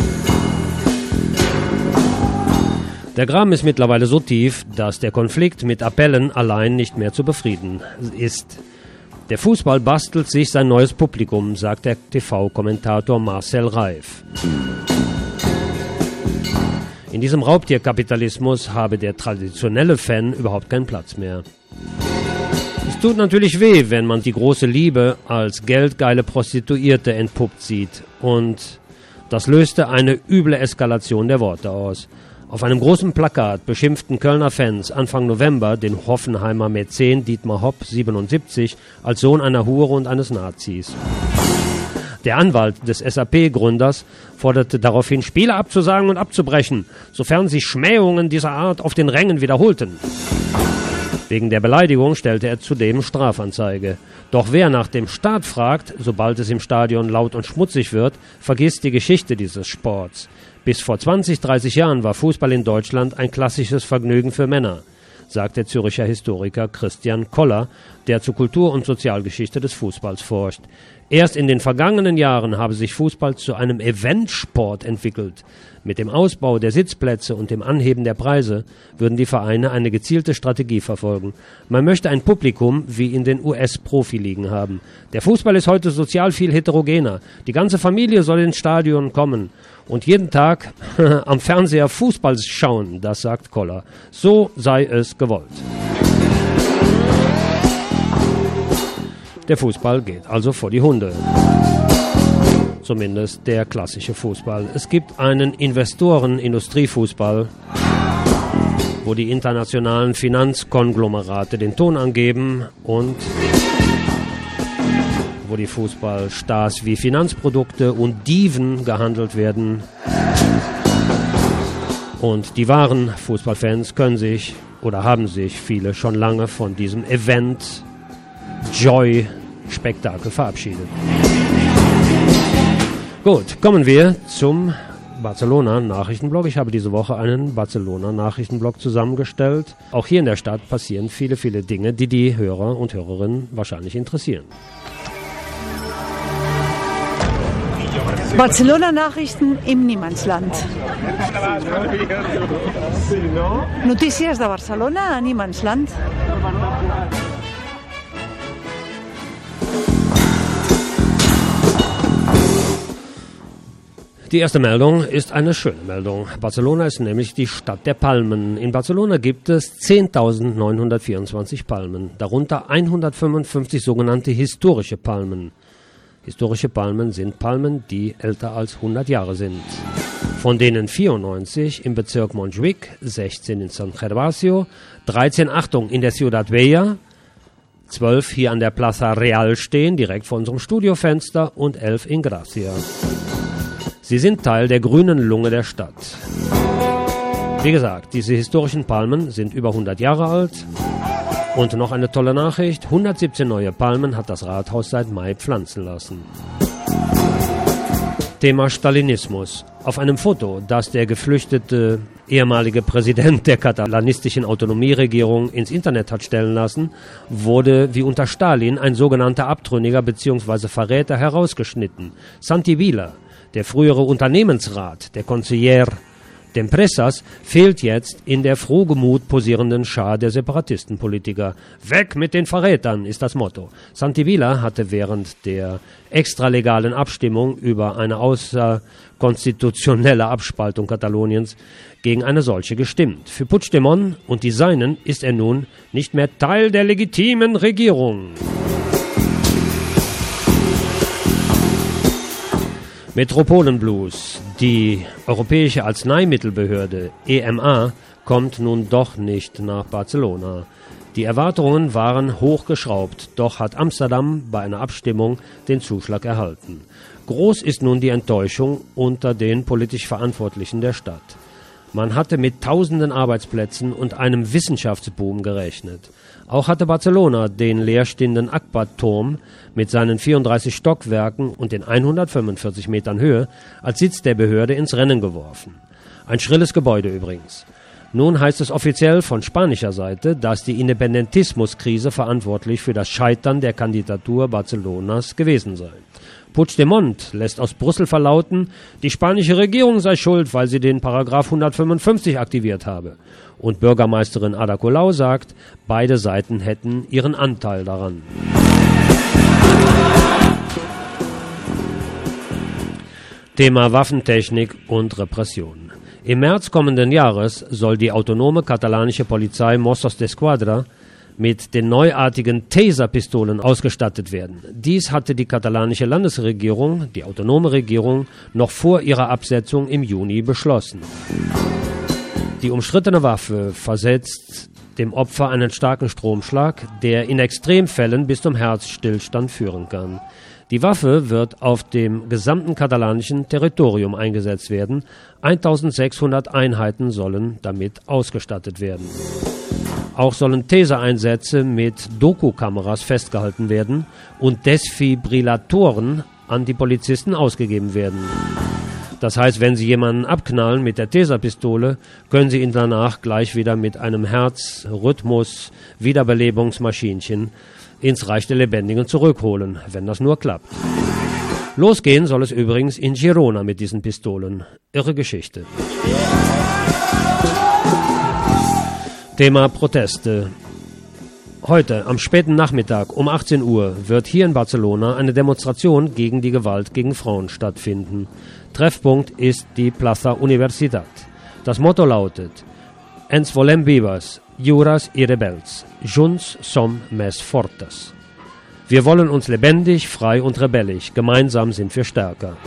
Der Graben ist mittlerweile so tief, dass der Konflikt mit Appellen allein nicht mehr zu befrieden ist. Der Fußball bastelt sich sein neues Publikum, sagt der T V-Kommentator Marcel Reif. In diesem Raubtierkapitalismus habe der traditionelle Fan überhaupt keinen Platz mehr. Es tut natürlich weh, wenn man die große Liebe als geldgeile Prostituierte entpuppt sieht. Und das löste eine üble Eskalation der Worte aus. Auf einem großen Plakat beschimpften Kölner Fans Anfang November den Hoffenheimer Mäzen Dietmar Hopp, siebenundsiebzig, als Sohn einer Hure und eines Nazis. Der Anwalt des S A P-Gründers forderte daraufhin, Spiele abzusagen und abzubrechen, sofern sich Schmähungen dieser Art auf den Rängen wiederholten. Wegen der Beleidigung stellte er zudem Strafanzeige. Doch wer nach dem Staat fragt, sobald es im Stadion laut und schmutzig wird, vergisst die Geschichte dieses Sports. Bis vor zwanzig, dreißig Jahren war Fußball in Deutschland ein klassisches Vergnügen für Männer, sagt der Zürcher Historiker Christian Koller, der zur Kultur- und Sozialgeschichte des Fußballs forscht. Erst in den vergangenen Jahren habe sich Fußball zu einem Eventsport entwickelt. Mit dem Ausbau der Sitzplätze und dem Anheben der Preise würden die Vereine eine gezielte Strategie verfolgen. Man möchte ein Publikum wie in den U S-Profiligen haben. Der Fußball ist heute sozial viel heterogener. Die ganze Familie soll ins Stadion kommen und jeden Tag am Fernseher Fußball schauen, das sagt Koller. So sei es gewollt. Der Fußball geht also vor die Hunde. Zumindest der klassische Fußball. Es gibt einen Investoren-Industriefußball, wo die internationalen Finanzkonglomerate den Ton angeben und wo die Fußballstars wie Finanzprodukte und Diven gehandelt werden. Und die wahren Fußballfans können sich oder haben sich viele schon lange von diesem Event-Joy-Spektakel verabschiedet. Gut, kommen wir zum Barcelona-Nachrichtenblog. Ich habe diese Woche einen Barcelona-Nachrichtenblog zusammengestellt. Auch hier in der Stadt passieren viele, viele Dinge, die die Hörer und Hörerinnen wahrscheinlich interessieren.
Barcelona-Nachrichten im Niemandsland. Notícies de Barcelona a Niemandsland.
Die erste Meldung ist eine schöne Meldung. Barcelona ist nämlich die Stadt der Palmen. In Barcelona gibt es zehntausendneunhundertvierundzwanzig Palmen, darunter hundertfünfundfünfzig sogenannte historische Palmen. Historische Palmen sind Palmen, die älter als hundert Jahre sind. Von denen vierundneunzig im Bezirk Montjuic, sechzehn in San Gervasio, dreizehn, Achtung, in der Ciudad Vella, zwölf hier an der Plaza Real stehen, direkt vor unserem Studiofenster, und elf in Gracia. Sie sind Teil der grünen Lunge der Stadt. Wie gesagt, diese historischen Palmen sind über hundert Jahre alt. Und noch eine tolle Nachricht, hundertsiebzehn neue Palmen hat das Rathaus seit Mai pflanzen lassen. Thema Stalinismus. Auf einem Foto, das der geflüchtete ehemalige Präsident der katalanistischen Autonomieregierung ins Internet hat stellen lassen, wurde wie unter Stalin ein sogenannter Abtrünniger bzw. Verräter herausgeschnitten. Santi Vila, der frühere Unternehmensrat, der Conseller de Empresas, fehlt jetzt in der frohgemut posierenden Schar der Separatistenpolitiker. Weg mit den Verrätern ist das Motto. Santi Vila hatte während der extralegalen Abstimmung über eine außerkonstitutionelle Abspaltung Kataloniens gegen eine solche gestimmt. Für Puigdemont und die Seinen ist er nun nicht mehr Teil der legitimen Regierung. Metropolenblues. Die Europäische Arzneimittelbehörde E M A kommt nun doch nicht nach Barcelona. Die Erwartungen waren hochgeschraubt, doch hat Amsterdam bei einer Abstimmung den Zuschlag erhalten. Groß ist nun die Enttäuschung unter den politisch Verantwortlichen der Stadt. Man hatte mit tausenden Arbeitsplätzen und einem Wissenschaftsboom gerechnet. Auch hatte Barcelona den leerstehenden Akbar-Turm mit seinen vierunddreißig Stockwerken und den hundertfünfundvierzig Metern Höhe als Sitz der Behörde ins Rennen geworfen. Ein schrilles Gebäude übrigens. Nun heißt es offiziell von spanischer Seite, dass die Independentismuskrise verantwortlich für das Scheitern der Kandidatur Barcelonas gewesen sei. Puigdemont lässt aus Brüssel verlauten, die spanische Regierung sei schuld, weil sie den Paragraph hundertfünfundfünfzig aktiviert habe. Und Bürgermeisterin Ada Colau sagt, beide Seiten hätten ihren Anteil daran. Thema Waffentechnik und Repression. Im März kommenden Jahres soll die autonome katalanische Polizei Mossos d'Esquadra mit den neuartigen Taser-Pistolen ausgestattet werden. Dies hatte die katalanische Landesregierung, die autonome Regierung, noch vor ihrer Absetzung im Juni beschlossen. Die umstrittene Waffe versetzt dem Opfer einen starken Stromschlag, der in Extremfällen bis zum Herzstillstand führen kann. Die Waffe wird auf dem gesamten katalanischen Territorium eingesetzt werden. eintausendsechshundert Einheiten sollen damit ausgestattet werden. Auch sollen Taser-Einsätze mit Doku-Kameras festgehalten werden und Desfibrillatoren an die Polizisten ausgegeben werden. Das heißt, wenn sie jemanden abknallen mit der Taser-Pistole, können sie ihn danach gleich wieder mit einem Herz-Rhythmus-Wiederbelebungsmaschinchen ins Reich der Lebendigen zurückholen, wenn das nur klappt. Losgehen soll es übrigens in Girona mit diesen Pistolen. Irre Geschichte. Thema Proteste. Heute, am späten Nachmittag um achtzehn Uhr, wird hier in Barcelona eine Demonstration gegen die Gewalt gegen Frauen stattfinden. Treffpunkt ist die Plaza Universitat. Das Motto lautet: Ens volem vivas, lliures i rebels. Junts som més fortes. Wir wollen uns lebendig, frei und rebellisch. Gemeinsam sind wir stärker.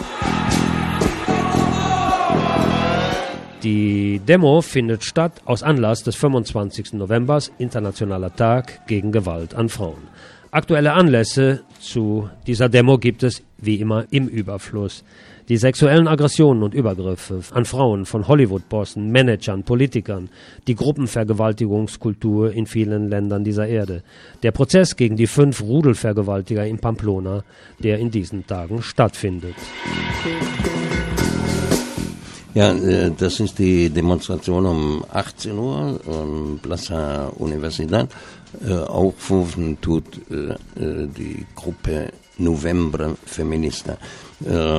Die Demo findet statt aus Anlass des fünfundzwanzigsten November, Internationaler Tag gegen Gewalt an Frauen. Aktuelle Anlässe zu dieser Demo gibt es wie immer im Überfluss. Die sexuellen Aggressionen und Übergriffe an Frauen von Hollywood-Bossen, Managern, Politikern, die Gruppenvergewaltigungskultur in vielen Ländern dieser Erde, der Prozess gegen die fünf Rudelvergewaltiger in Pamplona, der in diesen Tagen stattfindet.
Ja, das ist die Demonstration um achtzehn Uhr am Plaza Universitat. Aufrufen tut die Gruppe Novembre Feminista.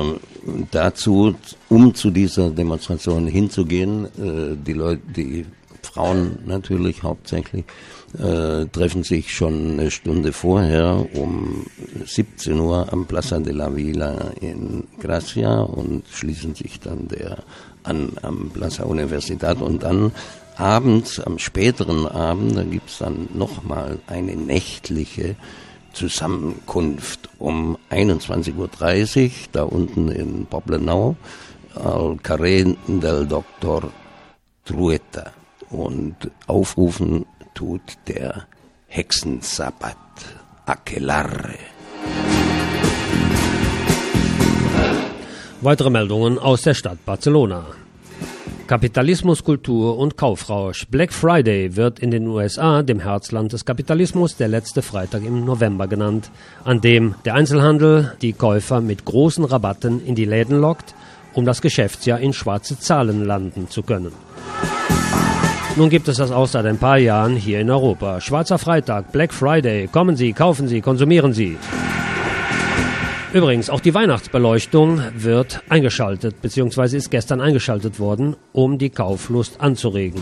Dazu, um zu dieser Demonstration hinzugehen, die Leute, die Frauen natürlich hauptsächlich, äh, treffen sich schon eine Stunde vorher um siebzehn Uhr am Plaza de la Vila in Gracia und schließen sich dann der an am Plaza Universidad und dann abends, am späteren Abend, da gibt's dann nochmal eine nächtliche Zusammenkunft um einundzwanzig Uhr dreißig, da unten in Poblenou, al Carré del Doctor Trueta. Und aufrufen tut der Hexensabbat, Aquelarre.
Weitere Meldungen aus der Stadt Barcelona. Kapitalismus, Kultur und Kaufrausch. Black Friday wird in den U S A, dem Herzland des Kapitalismus, der letzte Freitag im November genannt, an dem der Einzelhandel die Käufer mit großen Rabatten in die Läden lockt, um das Geschäftsjahr in schwarze Zahlen landen zu können. Nun gibt es das auch seit ein paar Jahren hier in Europa. Schwarzer Freitag, Black Friday. Kommen Sie, kaufen Sie, konsumieren Sie. Übrigens, auch die Weihnachtsbeleuchtung wird eingeschaltet, beziehungsweise ist gestern eingeschaltet worden, um die Kauflust anzuregen.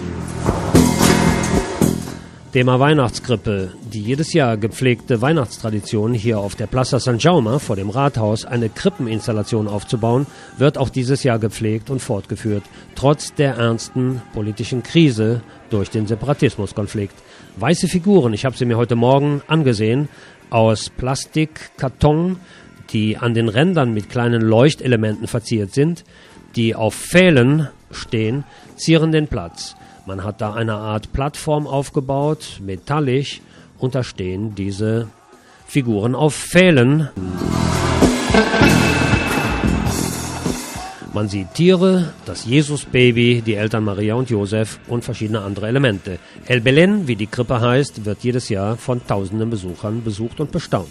Thema Weihnachtskrippe. Die jedes Jahr gepflegte Weihnachtstradition, hier auf der Plaza San Jaume vor dem Rathaus eine Krippeninstallation aufzubauen, wird auch dieses Jahr gepflegt und fortgeführt, trotz der ernsten politischen Krise durch den Separatismuskonflikt. Weiße Figuren, ich habe sie mir heute Morgen angesehen, aus Plastik, Karton, die an den Rändern mit kleinen Leuchtelementen verziert sind, die auf Pfählen stehen, zieren den Platz. Man hat da eine Art Plattform aufgebaut, metallisch, und da stehen diese Figuren auf Pfählen. Man sieht Tiere, das Jesus-Baby, die Eltern Maria und Josef und verschiedene andere Elemente. El Belén, wie die Krippe heißt, wird jedes Jahr von tausenden Besuchern besucht und bestaunt.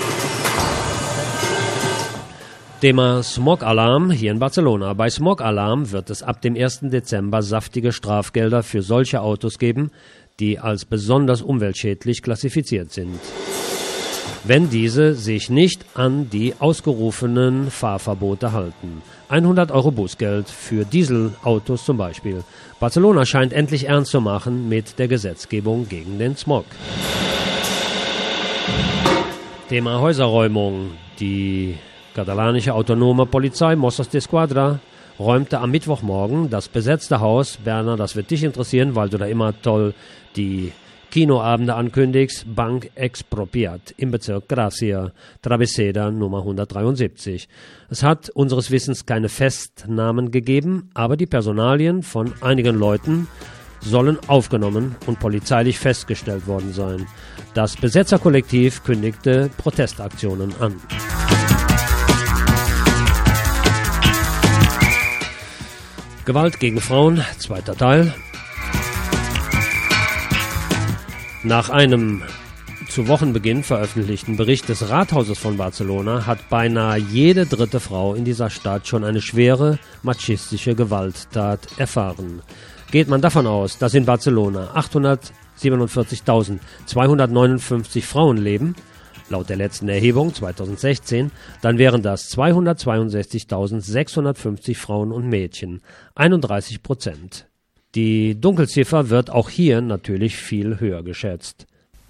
Thema Smog-Alarm hier in Barcelona. Bei Smog-Alarm wird es ab dem ersten Dezember saftige Strafgelder für solche Autos geben, die als besonders umweltschädlich klassifiziert sind, wenn diese sich nicht an die ausgerufenen Fahrverbote halten. hundert Euro Bußgeld für Dieselautos zum Beispiel. Barcelona scheint endlich ernst zu machen mit der Gesetzgebung gegen den Smog. Thema Häuserräumung. Die katalanische autonome Polizei Mossos d'Esquadra räumte am Mittwochmorgen das besetzte Haus, Berner, das wird dich interessieren, weil du da immer toll die Kinoabende ankündigst, Bank Expropiat im Bezirk Gracia, Traveseda Nummer hundertdreiundsiebzig. Es hat unseres Wissens keine Festnahmen gegeben, aber die Personalien von einigen Leuten sollen aufgenommen und polizeilich festgestellt worden sein. Das Besetzerkollektiv kündigte Protestaktionen an. Gewalt gegen Frauen, zweiter Teil. Nach einem zu Wochenbeginn veröffentlichten Bericht des Rathauses von Barcelona hat beinahe jede dritte Frau in dieser Stadt schon eine schwere machistische Gewalttat erfahren. Geht man davon aus, dass in Barcelona achthundertsiebenundvierzigtausendzweihundertneunundfünfzig Frauen leben, laut der letzten Erhebung zweitausendsechzehn, dann wären das zweihundertzweiundsechzigtausendsechshundertfünfzig Frauen und Mädchen, einunddreißig Prozent. Die Dunkelziffer wird auch hier natürlich viel höher geschätzt.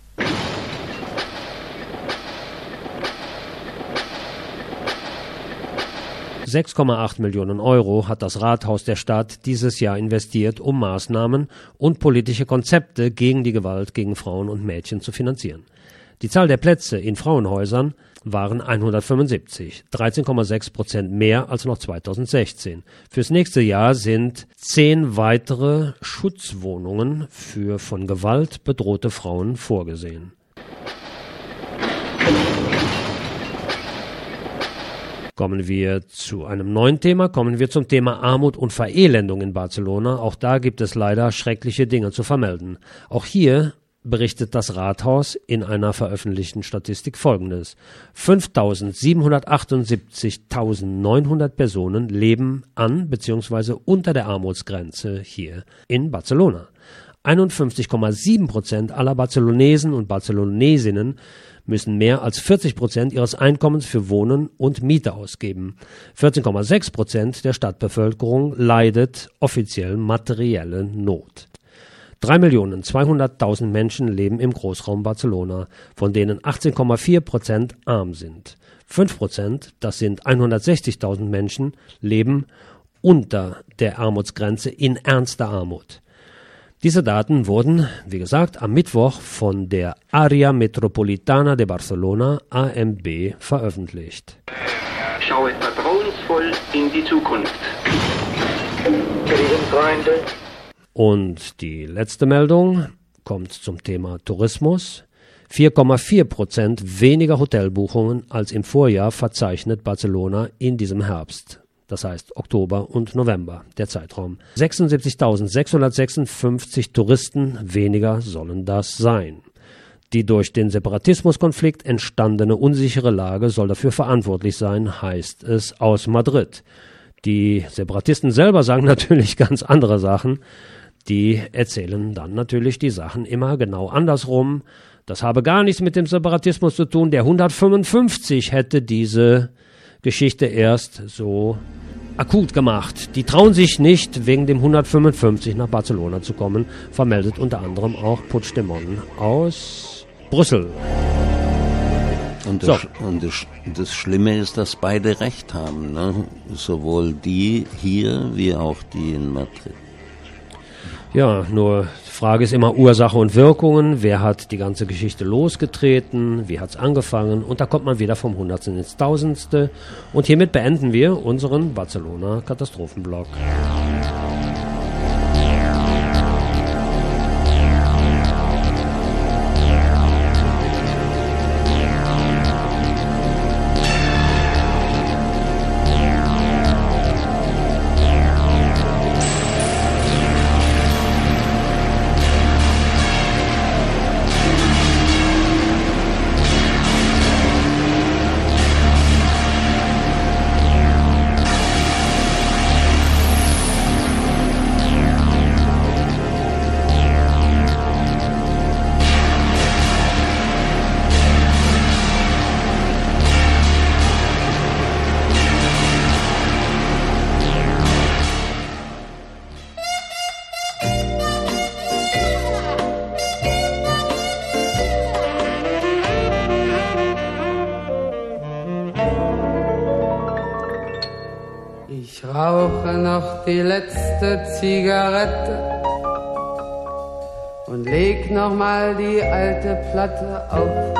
sechs Komma acht Millionen Euro hat das Rathaus der Stadt dieses Jahr investiert, um Maßnahmen und politische Konzepte gegen die Gewalt gegen Frauen und Mädchen zu finanzieren. Die Zahl der Plätze in Frauenhäusern waren hundertfünfundsiebzig, dreizehn Komma sechs Prozent mehr als noch zweitausendsechzehn. Fürs nächste Jahr sind zehn weitere Schutzwohnungen für von Gewalt bedrohte Frauen vorgesehen. Kommen wir zu einem neuen Thema, kommen wir zum Thema Armut und Verelendung in Barcelona. Auch da gibt es leider schreckliche Dinge zu vermelden. Auch hier berichtet das Rathaus in einer veröffentlichten Statistik Folgendes. fünftausendsiebenhundertachtundsiebzigtausendneunhundert Personen leben an bzw. unter der Armutsgrenze hier in Barcelona. einundfünfzig Komma sieben Prozent aller Barcelonesen und Barcelonesinnen müssen mehr als vierzig Prozent ihres Einkommens für Wohnen und Miete ausgeben. vierzehn Komma sechs Prozent der Stadtbevölkerung leidet offiziell materielle Not. drei Millionen zweihunderttausend Menschen leben im Großraum Barcelona, von denen achtzehn Komma vier Prozent arm sind. fünf Prozent, das sind hundertsechzigtausend Menschen, leben unter der Armutsgrenze in ernster Armut. Diese Daten wurden, wie gesagt, am Mittwoch von der Àrea Metropolitana de Barcelona, A M B, veröffentlicht.
Schaue vertrauensvoll in die Zukunft. Krisenfreunde.
Und die letzte Meldung kommt zum Thema Tourismus. vier Komma vier Prozent weniger Hotelbuchungen als im Vorjahr verzeichnet Barcelona in diesem Herbst. Das heißt Oktober und November, der Zeitraum. sechsundsiebzigtausendsechshundertsechsundfünfzig Touristen weniger sollen das sein. Die durch den Separatismuskonflikt entstandene unsichere Lage soll dafür verantwortlich sein, heißt es aus Madrid. Die Separatisten selber sagen natürlich ganz andere Sachen. Die erzählen dann natürlich die Sachen immer genau andersrum. Das habe gar nichts mit dem Separatismus zu tun. Der hundertfünfundfünfzig hätte diese Geschichte erst so akut gemacht. Die trauen sich nicht, wegen dem hundertfünfundfünfzig nach Barcelona zu kommen, vermeldet unter anderem auch Puigdemont aus Brüssel.
Und,
so.
das, und das, das Schlimme ist, dass beide recht haben, ne? Sowohl die hier wie auch die in Madrid.
Ja, nur die Frage ist immer Ursache und Wirkungen. Wer hat die ganze Geschichte losgetreten? Wie hat's angefangen? Und da kommt man wieder vom Hundertsten ins Tausendste. Und hiermit beenden wir unseren Barcelona-Katastrophenblock.
Ich rauche noch die letzte Zigarette und leg noch mal die alte Platte auf.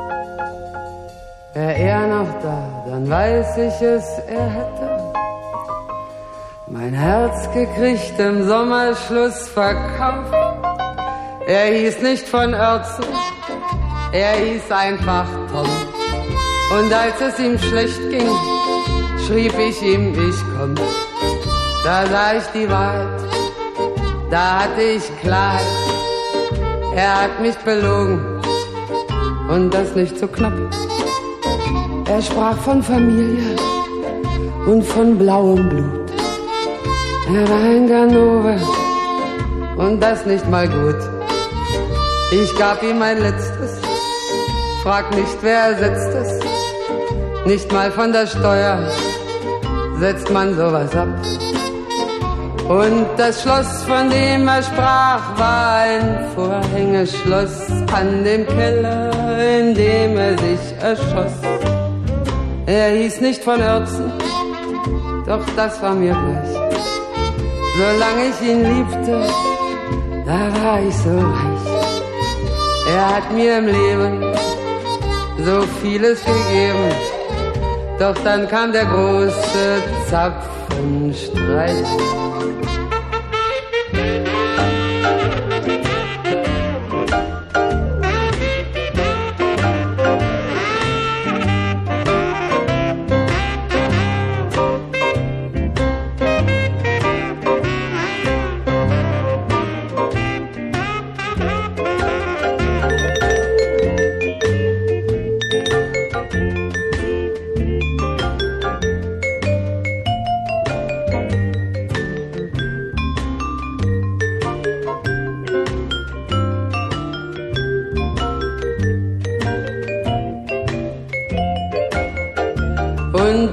Wär er noch da, dann weiß ich es, er hätte mein Herz gekriegt im Sommerschlussverkauf. Er hieß nicht von Oertzen, er hieß einfach Tom. Und als es ihm schlecht ging, schrieb ich ihm, ich komm. Da sah ich die Wahrheit, da hatte ich Klarheit. Er hat mich belogen und das nicht so knapp. Er sprach von Familie und von blauem Blut. Er war ein Ganove und das nicht mal gut. Ich gab ihm mein Letztes, frag nicht, wer ersetzt es. Nicht mal von der Steuer setzt man sowas ab. Und das Schloss, von dem er sprach, war ein Vorhängeschloss an dem Keller, in dem er sich erschoss. Er hieß nicht von Oertzen, doch das war mir gleich. Solange ich ihn liebte, da war ich so reich. Er hat mir im Leben so vieles gegeben, doch dann kam der große Zapfenstreich.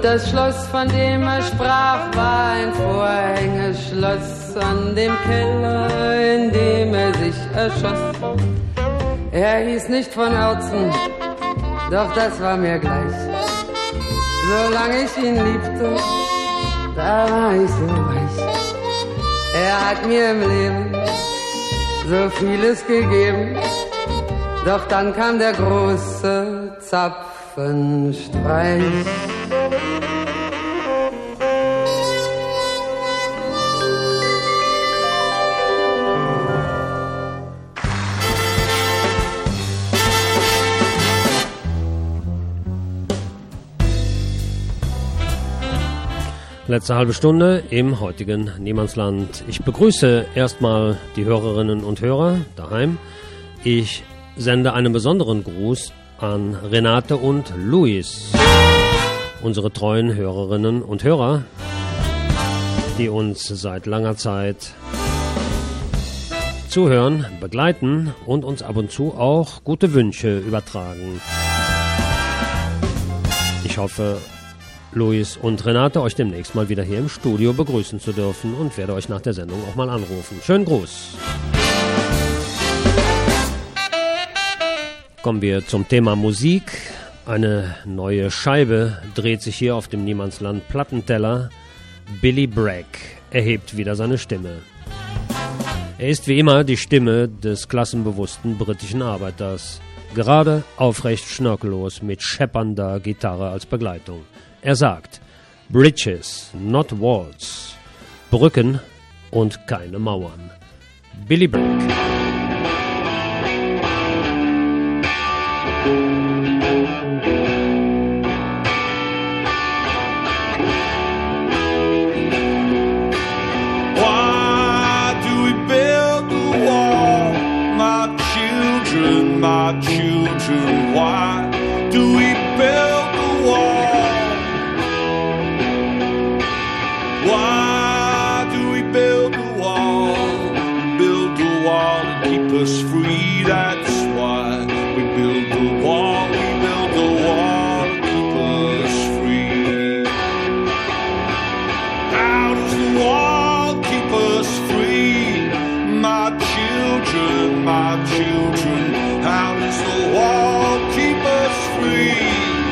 das Schloss, von dem er sprach, war ein Vorhängeschloss an dem Keller, in dem er sich erschoss. Er hieß nicht von Herzen, doch das war mir gleich. Solange ich ihn liebte, da war ich so weich. Er hat mir im Leben so vieles gegeben, doch dann kam der große Zapfenstreich.
Letzte halbe Stunde im heutigen Niemandsland. Ich begrüße erstmal die Hörerinnen und Hörer daheim. Ich sende einen besonderen Gruß an Renate und Luis, unsere treuen Hörerinnen und Hörer, die uns seit langer Zeit zuhören, begleiten und uns ab und zu auch gute Wünsche übertragen. Ich hoffe, Luis und Renate, euch demnächst mal wieder hier im Studio begrüßen zu dürfen und werde euch nach der Sendung auch mal anrufen. Schönen Gruß. Kommen wir zum Thema Musik. Eine neue Scheibe dreht sich hier auf dem Niemandsland Plattenteller. Billy Bragg erhebt wieder seine Stimme. Er ist wie immer die Stimme des klassenbewussten britischen Arbeiters. Gerade, aufrecht, schnörkellos, mit scheppernder Gitarre als Begleitung. Er sagt, Bridges, not walls, Brücken und keine Mauern. Billy Bragg.
Why do we build a wall, my children, my children? Why do we build a wall? Why do we build a wall? Build a wall to keep us free, that's why we build a wall, we build a wall to keep us free. How does the wall keep us free? My children, my children, how does the wall keep us free?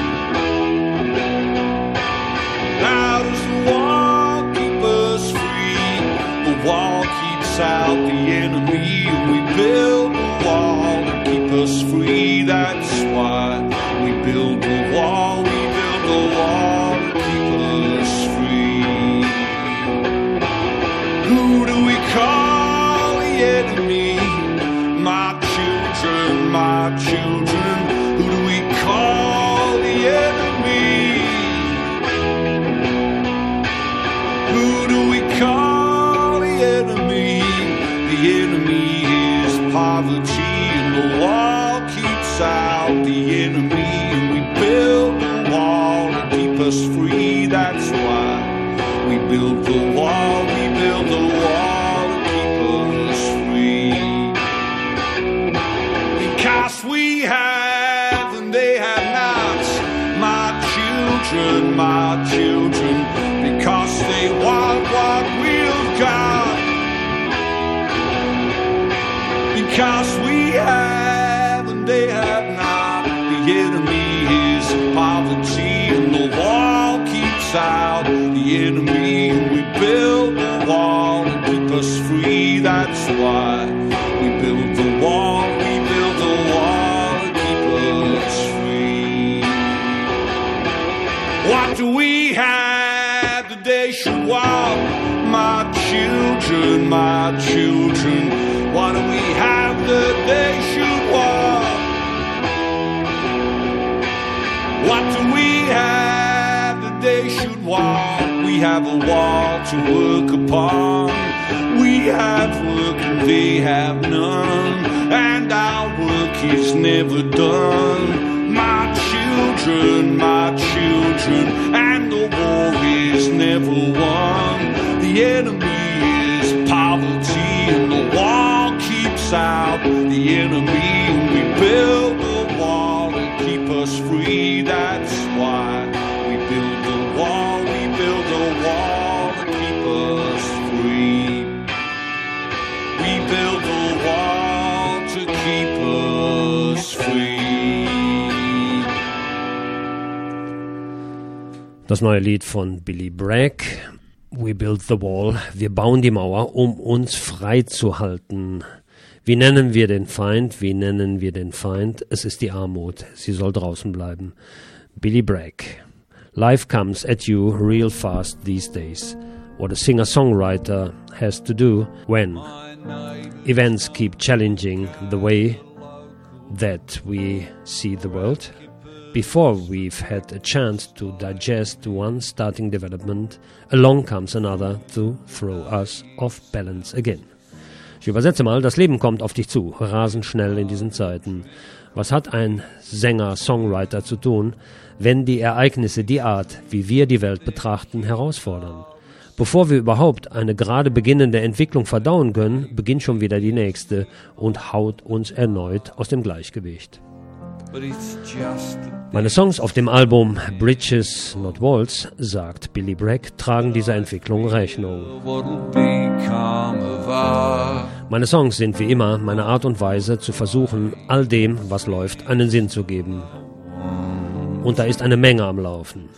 How does the wall keep us free? The wall keeps out the enemy, and we build a wall to keep us free. That's why we build a wall, we build a wall to keep us free. Who do we call the enemy? My children, my children. Who do we call the enemy? Who do we call the enemy? The enemy is poverty, and the wall keeps out the enemy. And we build a wall to keep us free. That's why we build the wall, we build the wall to keep us free. Because we have and they have not, my children, my children. Because they want what we've got. Because we have and they have not. The enemy is poverty, and the wall keeps out the enemy. And we build the wall to keep us free. That's why we build the wall, we build the wall to keep us free. What do we have that they should want? My children, my children. What do we have that they should want? What do we have that they should want? We have a wall to work upon. We have work and they have none, and our work is never done. My children, my children, and the war is never won. The enemy is poverty, and the wall keeps out the enemy. And we build a wall to keep us free. That's why we build a wall.
Das neue Lied von Billy Bragg, We Build the Wall. Wir bauen die Mauer, um uns frei zu halten. Wie nennen wir den Feind? Wie nennen wir den Feind? Es ist die Armut. Sie soll draußen bleiben. Billy Bragg. Life comes at you real fast these days. What a singer-songwriter has to do when events keep challenging the way that we see the world. Before we've had a chance to digest one starting development, along comes another to throw us off balance again. Ich übersetze mal, das Leben kommt auf dich zu, rasend schnell in diesen Zeiten. Was hat ein Sänger-Songwriter zu tun, wenn die Ereignisse die Art, wie wir die Welt betrachten, herausfordern? Bevor wir überhaupt eine gerade beginnende Entwicklung verdauen können, beginnt schon wieder die nächste und haut uns erneut aus dem Gleichgewicht. Meine Songs auf dem Album Bridges Not Walls, sagt Billy Bragg, tragen dieser Entwicklung Rechnung. Meine Songs sind wie immer meine Art und Weise zu versuchen, all dem, was läuft, einen Sinn zu geben. Und da ist eine Menge am Laufen.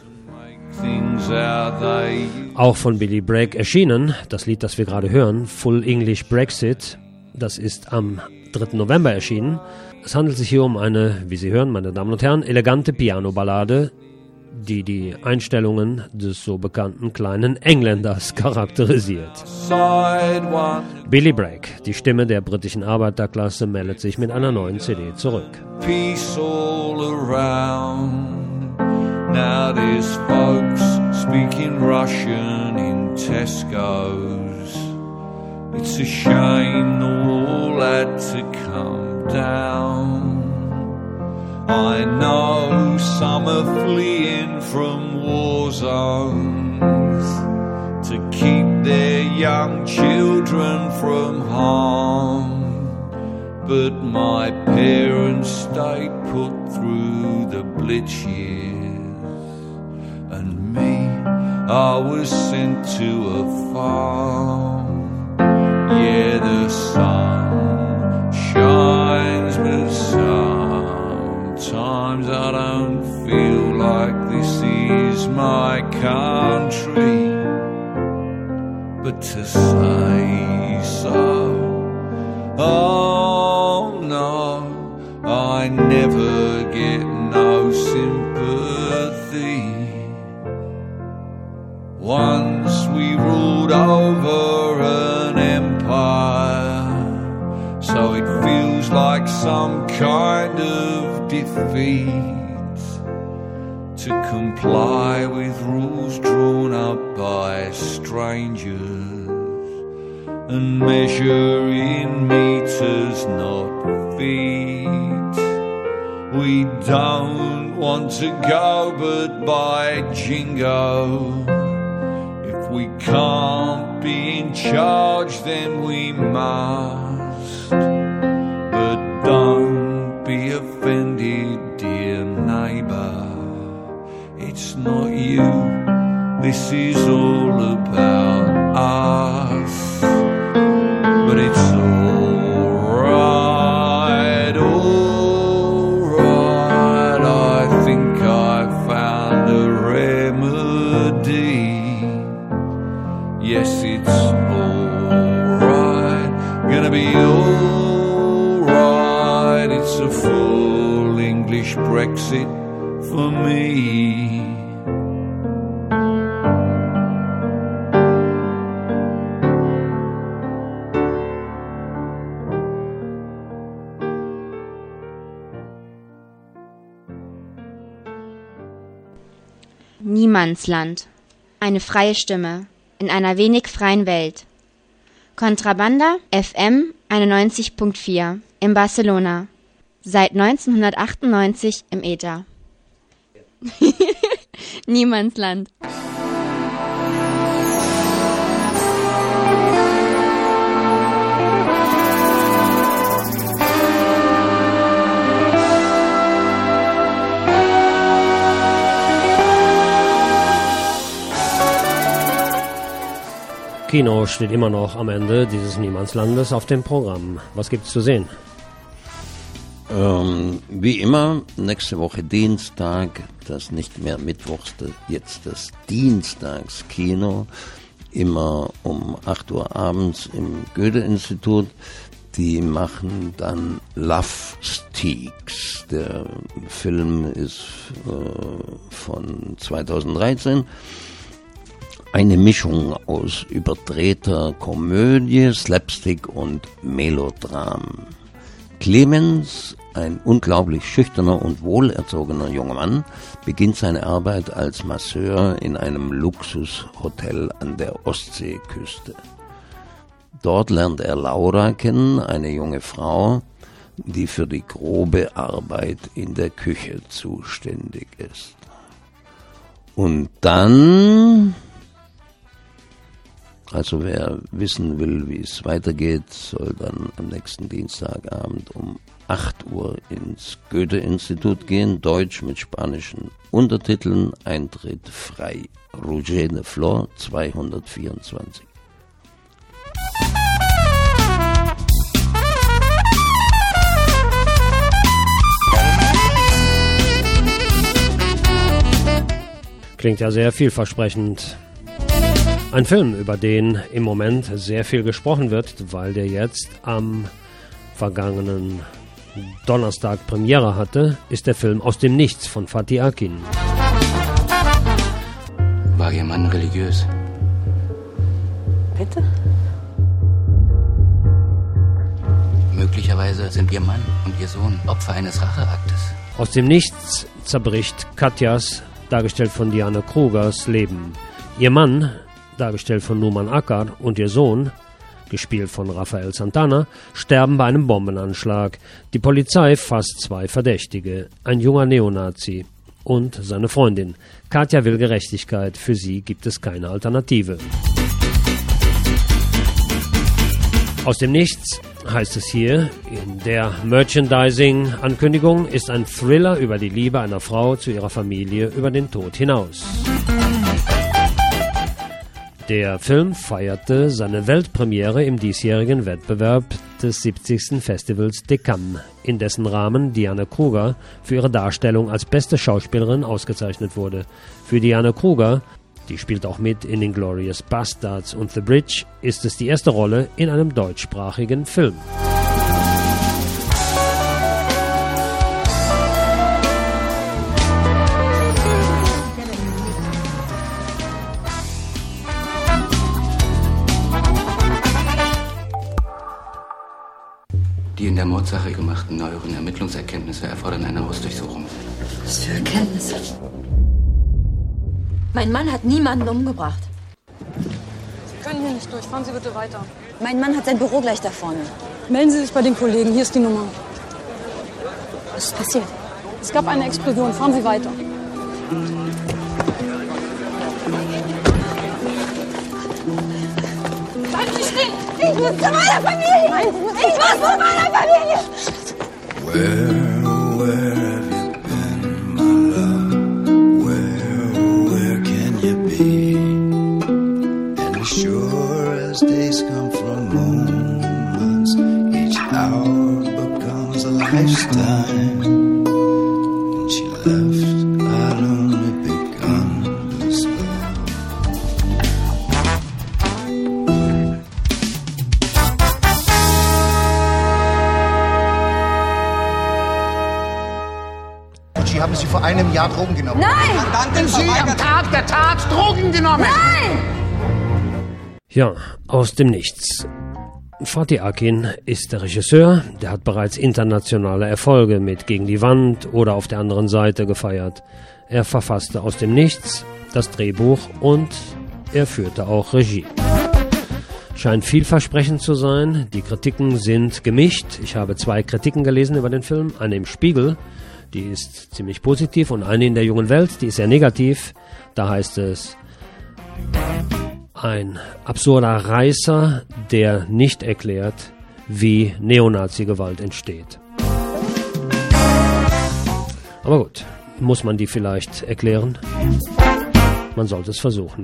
Auch von Billy Bragg erschienen, das Lied, das wir gerade hören, Full English Brexit, das ist am dritten November erschienen. Es handelt sich hier um eine, wie Sie hören, meine Damen und Herren, elegante Piano-Ballade, die die Einstellungen des so bekannten kleinen Engländers charakterisiert. Billy Bragg, die Stimme der britischen Arbeiterklasse, meldet sich mit einer neuen C D zurück.
Peace all around. Now there's folks speaking Russian in Tesco's. It's a shame the wall had to come down. I know some are fleeing from war zones to keep their young children from harm. But my parents stayed put through the Blitz years, and me, I was sent to a farm. Yeah, the sun shines, but sometimes I don't feel like this is my country. But to say so, oh no, I never get no sympathy. Once we ruled over an empire, so it feels like some kind of defeat to comply with rules drawn up by strangers and measure in meters, not feet. We don't want to go, but by jingo, if we can't be in charge, then we must. But don't be offended, dear neighbour, it's not you, this is all about us. But it's alright, alright, I think I found a remedy. Yes, it's alright, gonna be alright, it's a full English Brexit for me.
Niemandsland. Eine freie Stimme in einer wenig freien Welt. Contrabanda F M einundneunzig Komma vier in Barcelona. Seit neunzehnhundertachtundneunzig im Äther. Niemandsland.
Kino steht immer noch am Ende dieses Niemandslandes auf dem Programm. Was gibt's zu sehen?
Ähm, wie immer, nächste Woche Dienstag, das nicht mehr Mittwochs, das, jetzt das Dienstagskino, immer um acht Uhr abends im Goethe-Institut. Die machen dann Love Steaks. Der Film ist äh, von zweitausenddreizehn. Eine Mischung aus überdrehter Komödie, Slapstick und Melodram. Clemens, ein unglaublich schüchterner und wohlerzogener junger Mann, beginnt seine Arbeit als Masseur in einem Luxushotel an der Ostseeküste. Dort lernt er Laura kennen, eine junge Frau, die für die grobe Arbeit in der Küche zuständig ist. Und dann, also wer wissen will, wie es weitergeht, soll dann am nächsten Dienstagabend um acht Uhr ins Goethe-Institut gehen, Deutsch mit spanischen Untertiteln, Eintritt frei. Roger de Flor, zweihundertvierundzwanzig.
Klingt ja sehr vielversprechend. Ein Film, über den im Moment sehr viel gesprochen wird, weil der jetzt am vergangenen Donnerstag Premiere hatte, ist der Film Aus dem Nichts von Fatih Akin.
War Ihr Mann religiös?
Bitte?
Möglicherweise sind Ihr Mann und Ihr Sohn Opfer eines Racheaktes.
Aus dem Nichts zerbricht Katjas, dargestellt von Diane Krugers, Leben. Ihr Mann, dargestellt von Numan Akar, und ihr Sohn, gespielt von Rafael Santana, sterben bei einem Bombenanschlag. Die Polizei fasst zwei Verdächtige, ein junger Neonazi und seine Freundin. Katja will Gerechtigkeit, für sie gibt es keine Alternative. Aus dem Nichts heißt es hier, in der Merchandising-Ankündigung ist ein Thriller über die Liebe einer Frau zu ihrer Familie über den Tod hinaus. Der Film feierte seine Weltpremiere im diesjährigen Wettbewerb des siebzigsten Festivals de Cannes, in dessen Rahmen Diane Kruger für ihre Darstellung als beste Schauspielerin ausgezeichnet wurde. Für Diane Kruger, die spielt auch mit in Inglourious Bastards und The Bridge, ist es die erste Rolle in einem deutschsprachigen Film.
Die in der Mordsache gemachten neueren Ermittlungserkenntnisse erfordern eine Hausdurchsuchung.
Was für Erkenntnisse? Mein Mann hat niemanden umgebracht.
Sie können hier nicht durch. Fahren Sie bitte weiter.
Mein Mann hat sein Büro gleich da vorne.
Melden Sie sich bei den Kollegen. Hier ist die Nummer.
Was ist passiert?
Es gab eine Explosion. Fahren Sie weiter.
Bleiben Sie stehen! Ich muss zu meiner Familie! Nein, ich muss zu meiner Familie!
Where, where have you been, my love? Where, where can you be? And as sure as days come from moments, each hour becomes a lifetime. And she left, I'd only begun to spell.
Sie haben Sie vor einem Jahr Drogen genommen.
Nein!
Hatten Sie am Tag der Tat Drogen genommen?
Nein!
Ja, aus dem Nichts. Fatih Akin ist der Regisseur, der hat bereits internationale Erfolge mit Gegen die Wand oder Auf der anderen Seite gefeiert. Er verfasste Aus dem Nichts das Drehbuch und er führte auch Regie. Scheint vielversprechend zu sein, die Kritiken sind gemischt. Ich habe zwei Kritiken gelesen über den Film, eine im Spiegel, die ist ziemlich positiv, und eine in der Jungen Welt, die ist sehr negativ. Da heißt es: ein absurder Reißer, der nicht erklärt, wie Neonazi-Gewalt entsteht. Aber gut, muss man die vielleicht erklären? Man sollte es versuchen.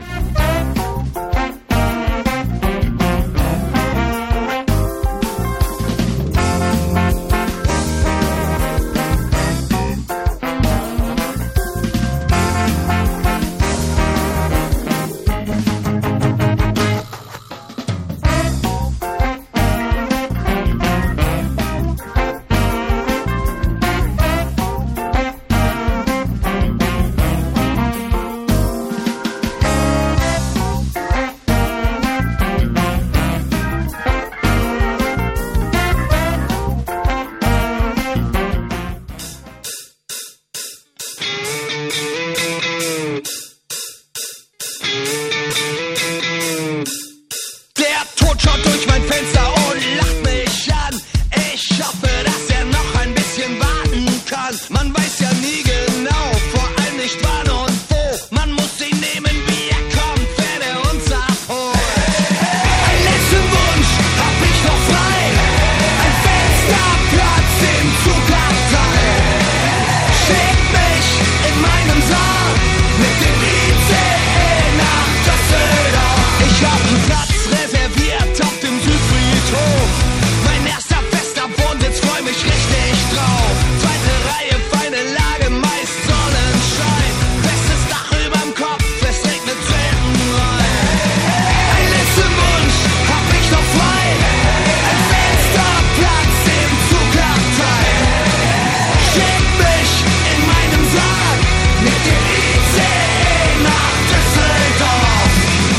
Idiot schaut durch mein Fenster und lacht mich an. Ich hoffe, dass er noch ein bisschen warten kann. Man weiß ja nie genau, vor allem nicht wann und wo. Man muss ihn nehmen, wie er kommt, wenn er uns abholt. Ein letzten Wunsch hab ich noch frei. Ein Fensterplatz im Zugabteil. Schick mich in meinem Sarg mit dem I C E nach Düsseldorf. Ich hab einen Platz reserviert auf dem Südfriedhof. Mein erster fester Wohnsitz, freu mich richtig drauf. Zweite Reihe, feine Lage, meist Sonnenschein. Bestes Dach überm Kopf, es regnet selten rein. Ein letzten Wunsch hab ich noch frei. Ein Fensterplatz im Zugabteil. Schick mich in meinem Sarg mit dem I C E nach Düsseldorf.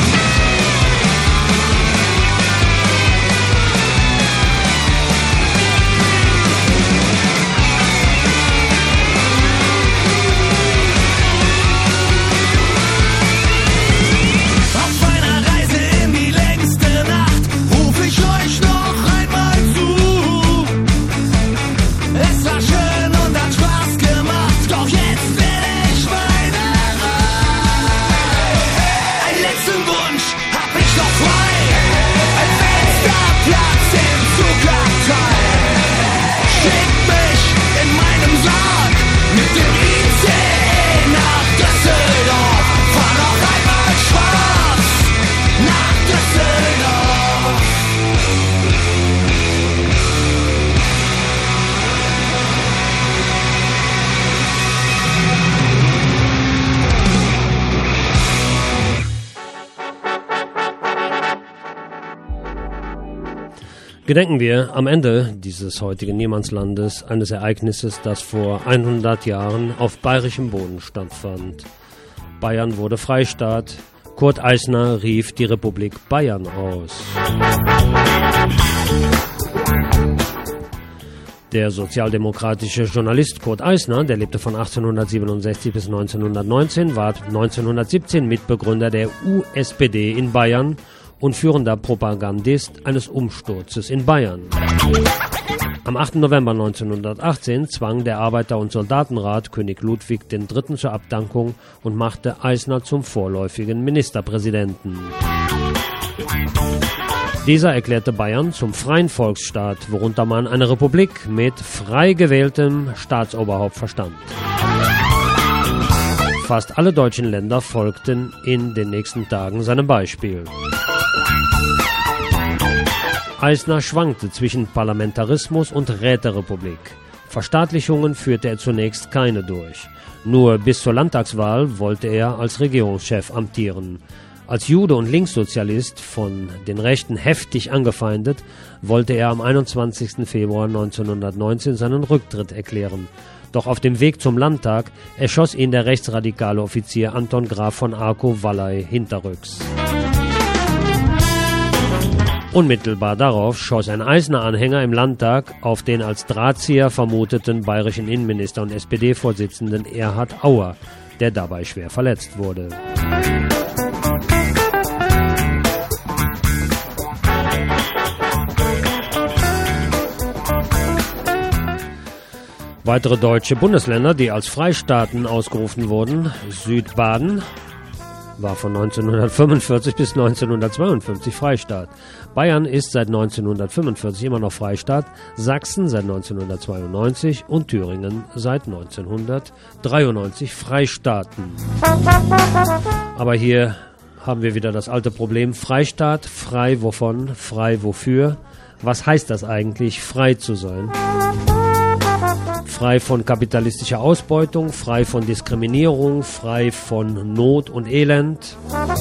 Auf einer Reise in die längste Nacht ruf ich euch noch einmal zu. Es war schön und hat Spaß gemacht, doch jetzt will ich meine Ruhe. Einen letzten Wunsch hab ich noch frei. Ein Fensterplatz im Zugabteil. Schick mich in meinem Sarg mit dem I C E nach Düsseldorf. Fahr noch einmal schwarz nach Düsseldorf.
Gedenken wir am Ende dieses heutigen Niemandslandes eines Ereignisses, das vor hundert Jahren auf bayerischem Boden stattfand. Bayern wurde Freistaat. Kurt Eisner rief die Republik Bayern aus. Der sozialdemokratische Journalist Kurt Eisner, der lebte von achtzehnhundertsiebenundsechzig bis neunzehnhundertneunzehn, war neunzehnhundertsiebzehn Mitbegründer der U S P D in Bayern und führender Propagandist eines Umsturzes in Bayern. Am achten November neunzehnhundertachtzehn zwang der Arbeiter- und Soldatenrat König Ludwig der Dritte zur Abdankung und machte Eisner zum vorläufigen Ministerpräsidenten. Dieser erklärte Bayern zum freien Volksstaat, worunter man eine Republik mit frei gewähltem Staatsoberhaupt verstand. Fast alle deutschen Länder folgten in den nächsten Tagen seinem Beispiel. Eisner schwankte zwischen Parlamentarismus und Räterepublik. Verstaatlichungen führte er zunächst keine durch. Nur bis zur Landtagswahl wollte er als Regierungschef amtieren. Als Jude und Linkssozialist, von den Rechten heftig angefeindet, wollte er am einundzwanzigsten Februar neunzehnhundertneunzehn seinen Rücktritt erklären. Doch auf dem Weg zum Landtag erschoss ihn der rechtsradikale Offizier Anton Graf von Arco-Wallay hinterrücks. Unmittelbar darauf schoss ein Eisner-Anhänger im Landtag auf den als Drahtzieher vermuteten bayerischen Innenminister und S P D-Vorsitzenden Erhard Auer, der dabei schwer verletzt wurde. Weitere deutsche Bundesländer, die als Freistaaten ausgerufen wurden: Südbaden war von neunzehnhundertfünfundvierzig bis neunzehnhundertzweiundfünfzig Freistaat. Bayern ist seit neunzehnhundertfünfundvierzig immer noch Freistaat, Sachsen seit neunzehnhundertzweiundneunzig und Thüringen seit neunzehnhundertdreiundneunzig Freistaaten. Aber hier haben wir wieder das alte Problem: Freistaat, frei wovon, frei wofür? Was heißt das eigentlich, frei zu sein? Frei von kapitalistischer Ausbeutung, frei von Diskriminierung, frei von Not und Elend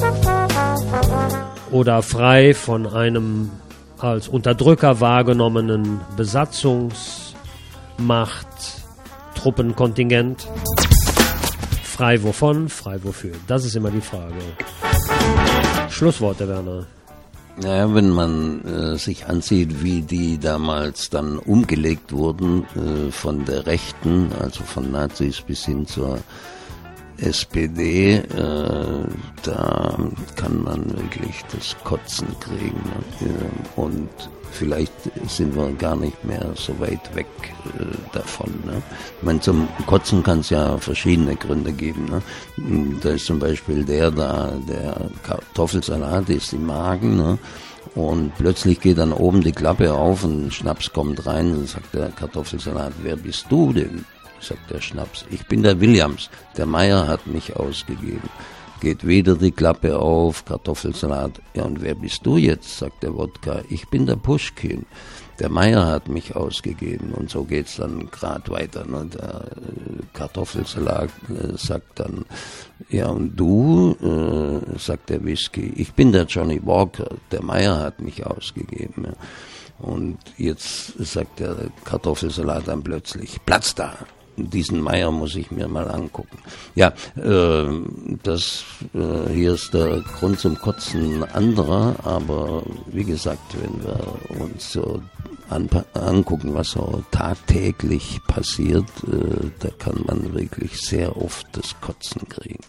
oder frei von einem als Unterdrücker wahrgenommenen Besatzungsmacht, Truppenkontingent. Frei wovon, frei wofür? Das ist immer die Frage. Schlussworte, Werner.
Naja, wenn man äh, sich ansieht, wie die damals dann umgelegt wurden, äh, von der Rechten, also von Nazis bis hin zur S P D, äh, da kann man wirklich das Kotzen kriegen. Ne? Und vielleicht sind wir gar nicht mehr so weit weg äh, davon. Ne? Ich meine, zum Kotzen kann es ja verschiedene Gründe geben. Ne? Da ist zum Beispiel der da, der Kartoffelsalat ist im Magen, ne? Und plötzlich geht dann oben die Klappe auf und Schnaps kommt rein und sagt der Kartoffelsalat, wer bist du denn? Sagt der Schnaps, ich bin der Williams, der Meier hat mich ausgegeben. Geht wieder die Klappe auf, Kartoffelsalat, ja und wer bist du jetzt? Sagt der Wodka, ich bin der Puschkin, der Meier hat mich ausgegeben. Und so geht's dann gerade weiter. Ne? Der Kartoffelsalat äh, sagt dann, ja und du, äh, sagt der Whisky, ich bin der Johnny Walker, der Meier hat mich ausgegeben. Ja. Und jetzt sagt der Kartoffelsalat dann plötzlich, Platz da. Diesen Meier muss ich mir mal angucken. Ja, äh, das äh, hier ist der Grund zum Kotzen anderer, aber wie gesagt, wenn wir uns so anpa- angucken, was so tagtäglich passiert, äh, da kann man wirklich sehr oft das Kotzen kriegen.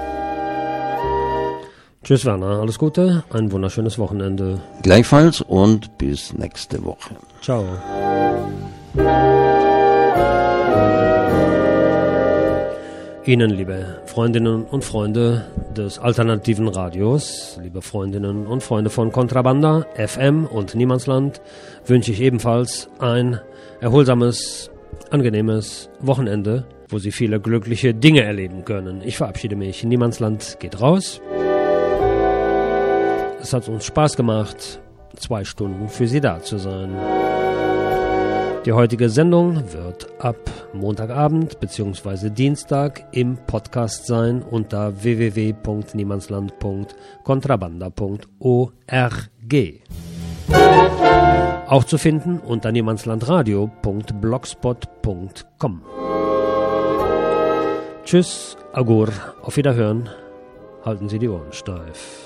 Tschüss Werner, alles Gute, ein wunderschönes Wochenende.
Gleichfalls und bis nächste Woche.
Ciao. Ihnen, liebe Freundinnen und Freunde des alternativen Radios, liebe Freundinnen und Freunde von Kontrabanda, F M und Niemandsland, wünsche ich ebenfalls ein erholsames, angenehmes Wochenende, wo Sie viele glückliche Dinge erleben können. Ich verabschiede mich. Niemandsland geht raus. Es hat uns Spaß gemacht, zwei Stunden für Sie da zu sein. Die heutige Sendung wird ab Montagabend bzw. Dienstag im Podcast sein unter w w w punkt niemandsland punkt kontrabanda punkt org. Auch zu finden unter niemandslandradio punkt blogspot punkt com. Tschüss, Agur, auf Wiederhören, halten Sie die Ohren steif.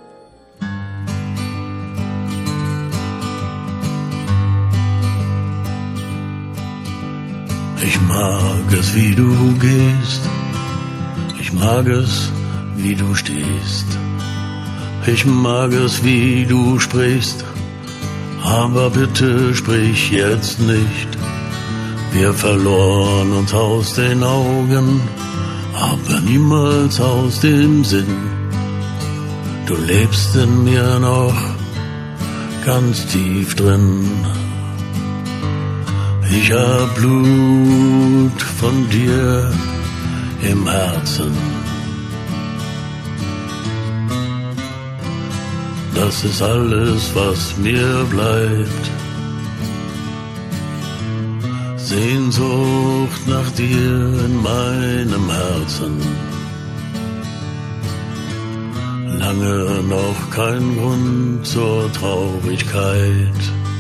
Ich mag es, wie du gehst, ich mag es, wie du stehst, ich mag es, wie du sprichst, aber bitte sprich jetzt nicht. Wir verloren uns aus den Augen, aber niemals aus dem Sinn. Du lebst in mir noch ganz tief drin. Ich hab Blut von dir im Herzen. Das ist alles, was mir bleibt. Sehnsucht nach dir in meinem Herzen. Lange noch kein Grund zur Traurigkeit.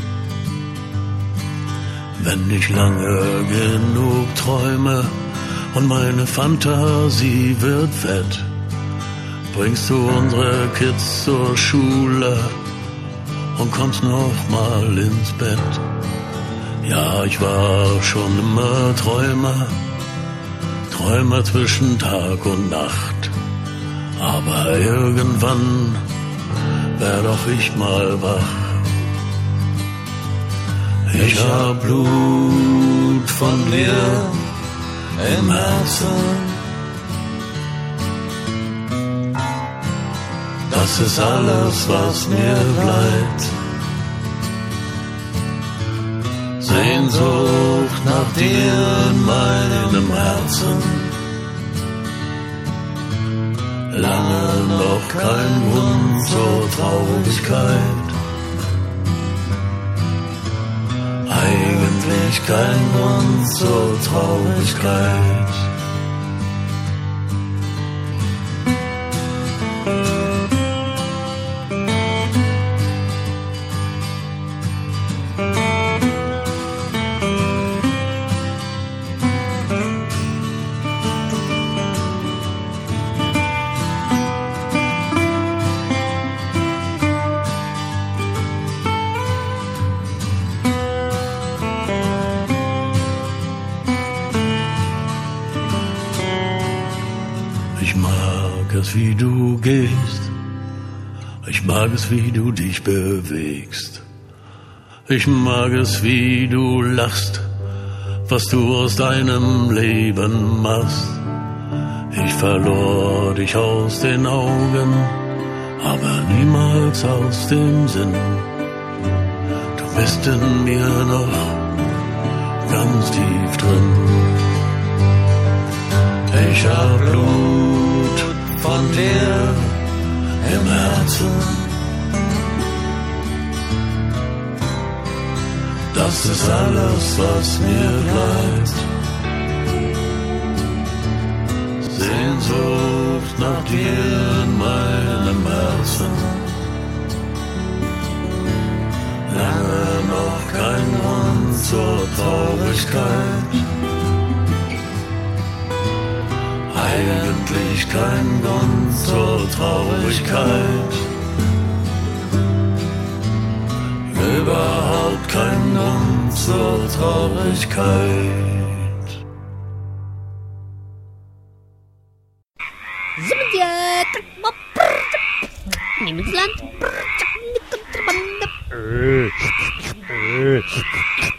Wenn ich lange genug träume und meine Fantasie wird fett, bringst du unsere Kids zur Schule und kommst noch mal ins Bett. Ja, ich war schon immer Träumer, Träumer zwischen Tag und Nacht. Aber irgendwann werd auch ich mal wach. Ich hab Blut von dir im Herzen. Das ist alles, was mir bleibt. Sehnsucht nach dir in meinem Herzen. Lange noch kein Grund zur Traurigkeit. Eigentlich kein Grund zur Traurigkeit. es, wie du gehst. Ich mag es, wie du dich bewegst. Ich mag es, wie du lachst, was du aus deinem Leben machst. Ich verlor dich aus den Augen, aber niemals aus dem Sinn. Du bist in mir noch ganz tief drin. Ich hab Blut von dir im Herzen. Das ist alles, was mir bleibt. Sehnsucht nach dir in meinem Herzen. Lange noch kein Grund zur Traurigkeit. Eigentlich kein Grund zur Traurigkeit. Überhaupt kein Grund zur Traurigkeit.
Niemandsland.